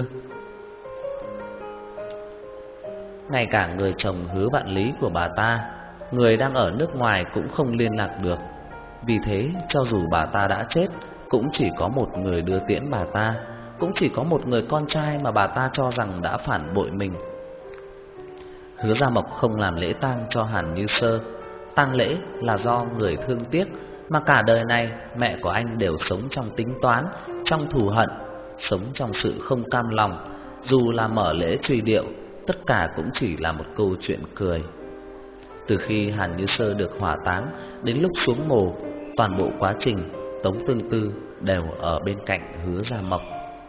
Ngay cả người chồng Hứa Vạn Lý của bà ta, người đang ở nước ngoài cũng không liên lạc được. Vì thế cho dù bà ta đã chết, cũng chỉ có một người đưa tiễn bà ta, cũng chỉ có một người con trai mà bà ta cho rằng đã phản bội mình. Hứa Gia Mộc không làm lễ tang cho Hàn Như Sơ. Tang lễ là do người thương tiếc, mà cả đời này mẹ của anh đều sống trong tính toán, trong thù hận, sống trong sự không cam lòng. Dù là mở lễ truy điệu, tất cả cũng chỉ là một câu chuyện cười. Từ khi Hàn Như Sơ được hỏa táng đến lúc xuống mồ, toàn bộ quá trình Tống Tương Tư đều ở bên cạnh Hứa Gia Mộc.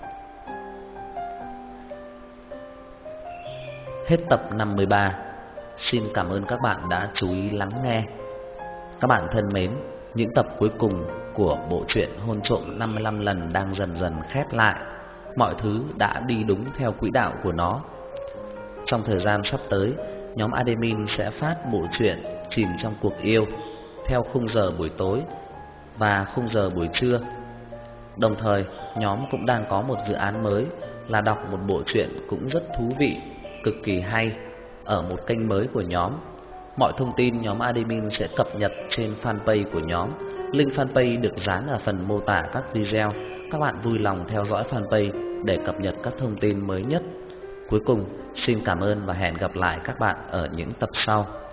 Hết tập năm mươi ba. Xin cảm ơn các bạn đã chú ý lắng nghe. Các bạn thân mến, những tập cuối cùng của bộ truyện Hôn Trộm năm mươi lăm lần đang dần dần khép lại. Mọi thứ đã đi đúng theo quỹ đạo của nó. Trong thời gian sắp tới, nhóm admin sẽ phát bộ truyện Chìm trong cuộc yêu theo khung giờ buổi tối và khung giờ buổi trưa. Đồng thời, nhóm cũng đang có một dự án mới là đọc một bộ truyện cũng rất thú vị, cực kỳ hay ở một kênh mới của nhóm. Mọi thông tin nhóm admin sẽ cập nhật trên fanpage của nhóm. Link fanpage được dán ở phần mô tả các video. Các bạn vui lòng theo dõi fanpage để cập nhật các thông tin mới nhất. Cuối cùng, xin cảm ơn và hẹn gặp lại các bạn ở những tập sau.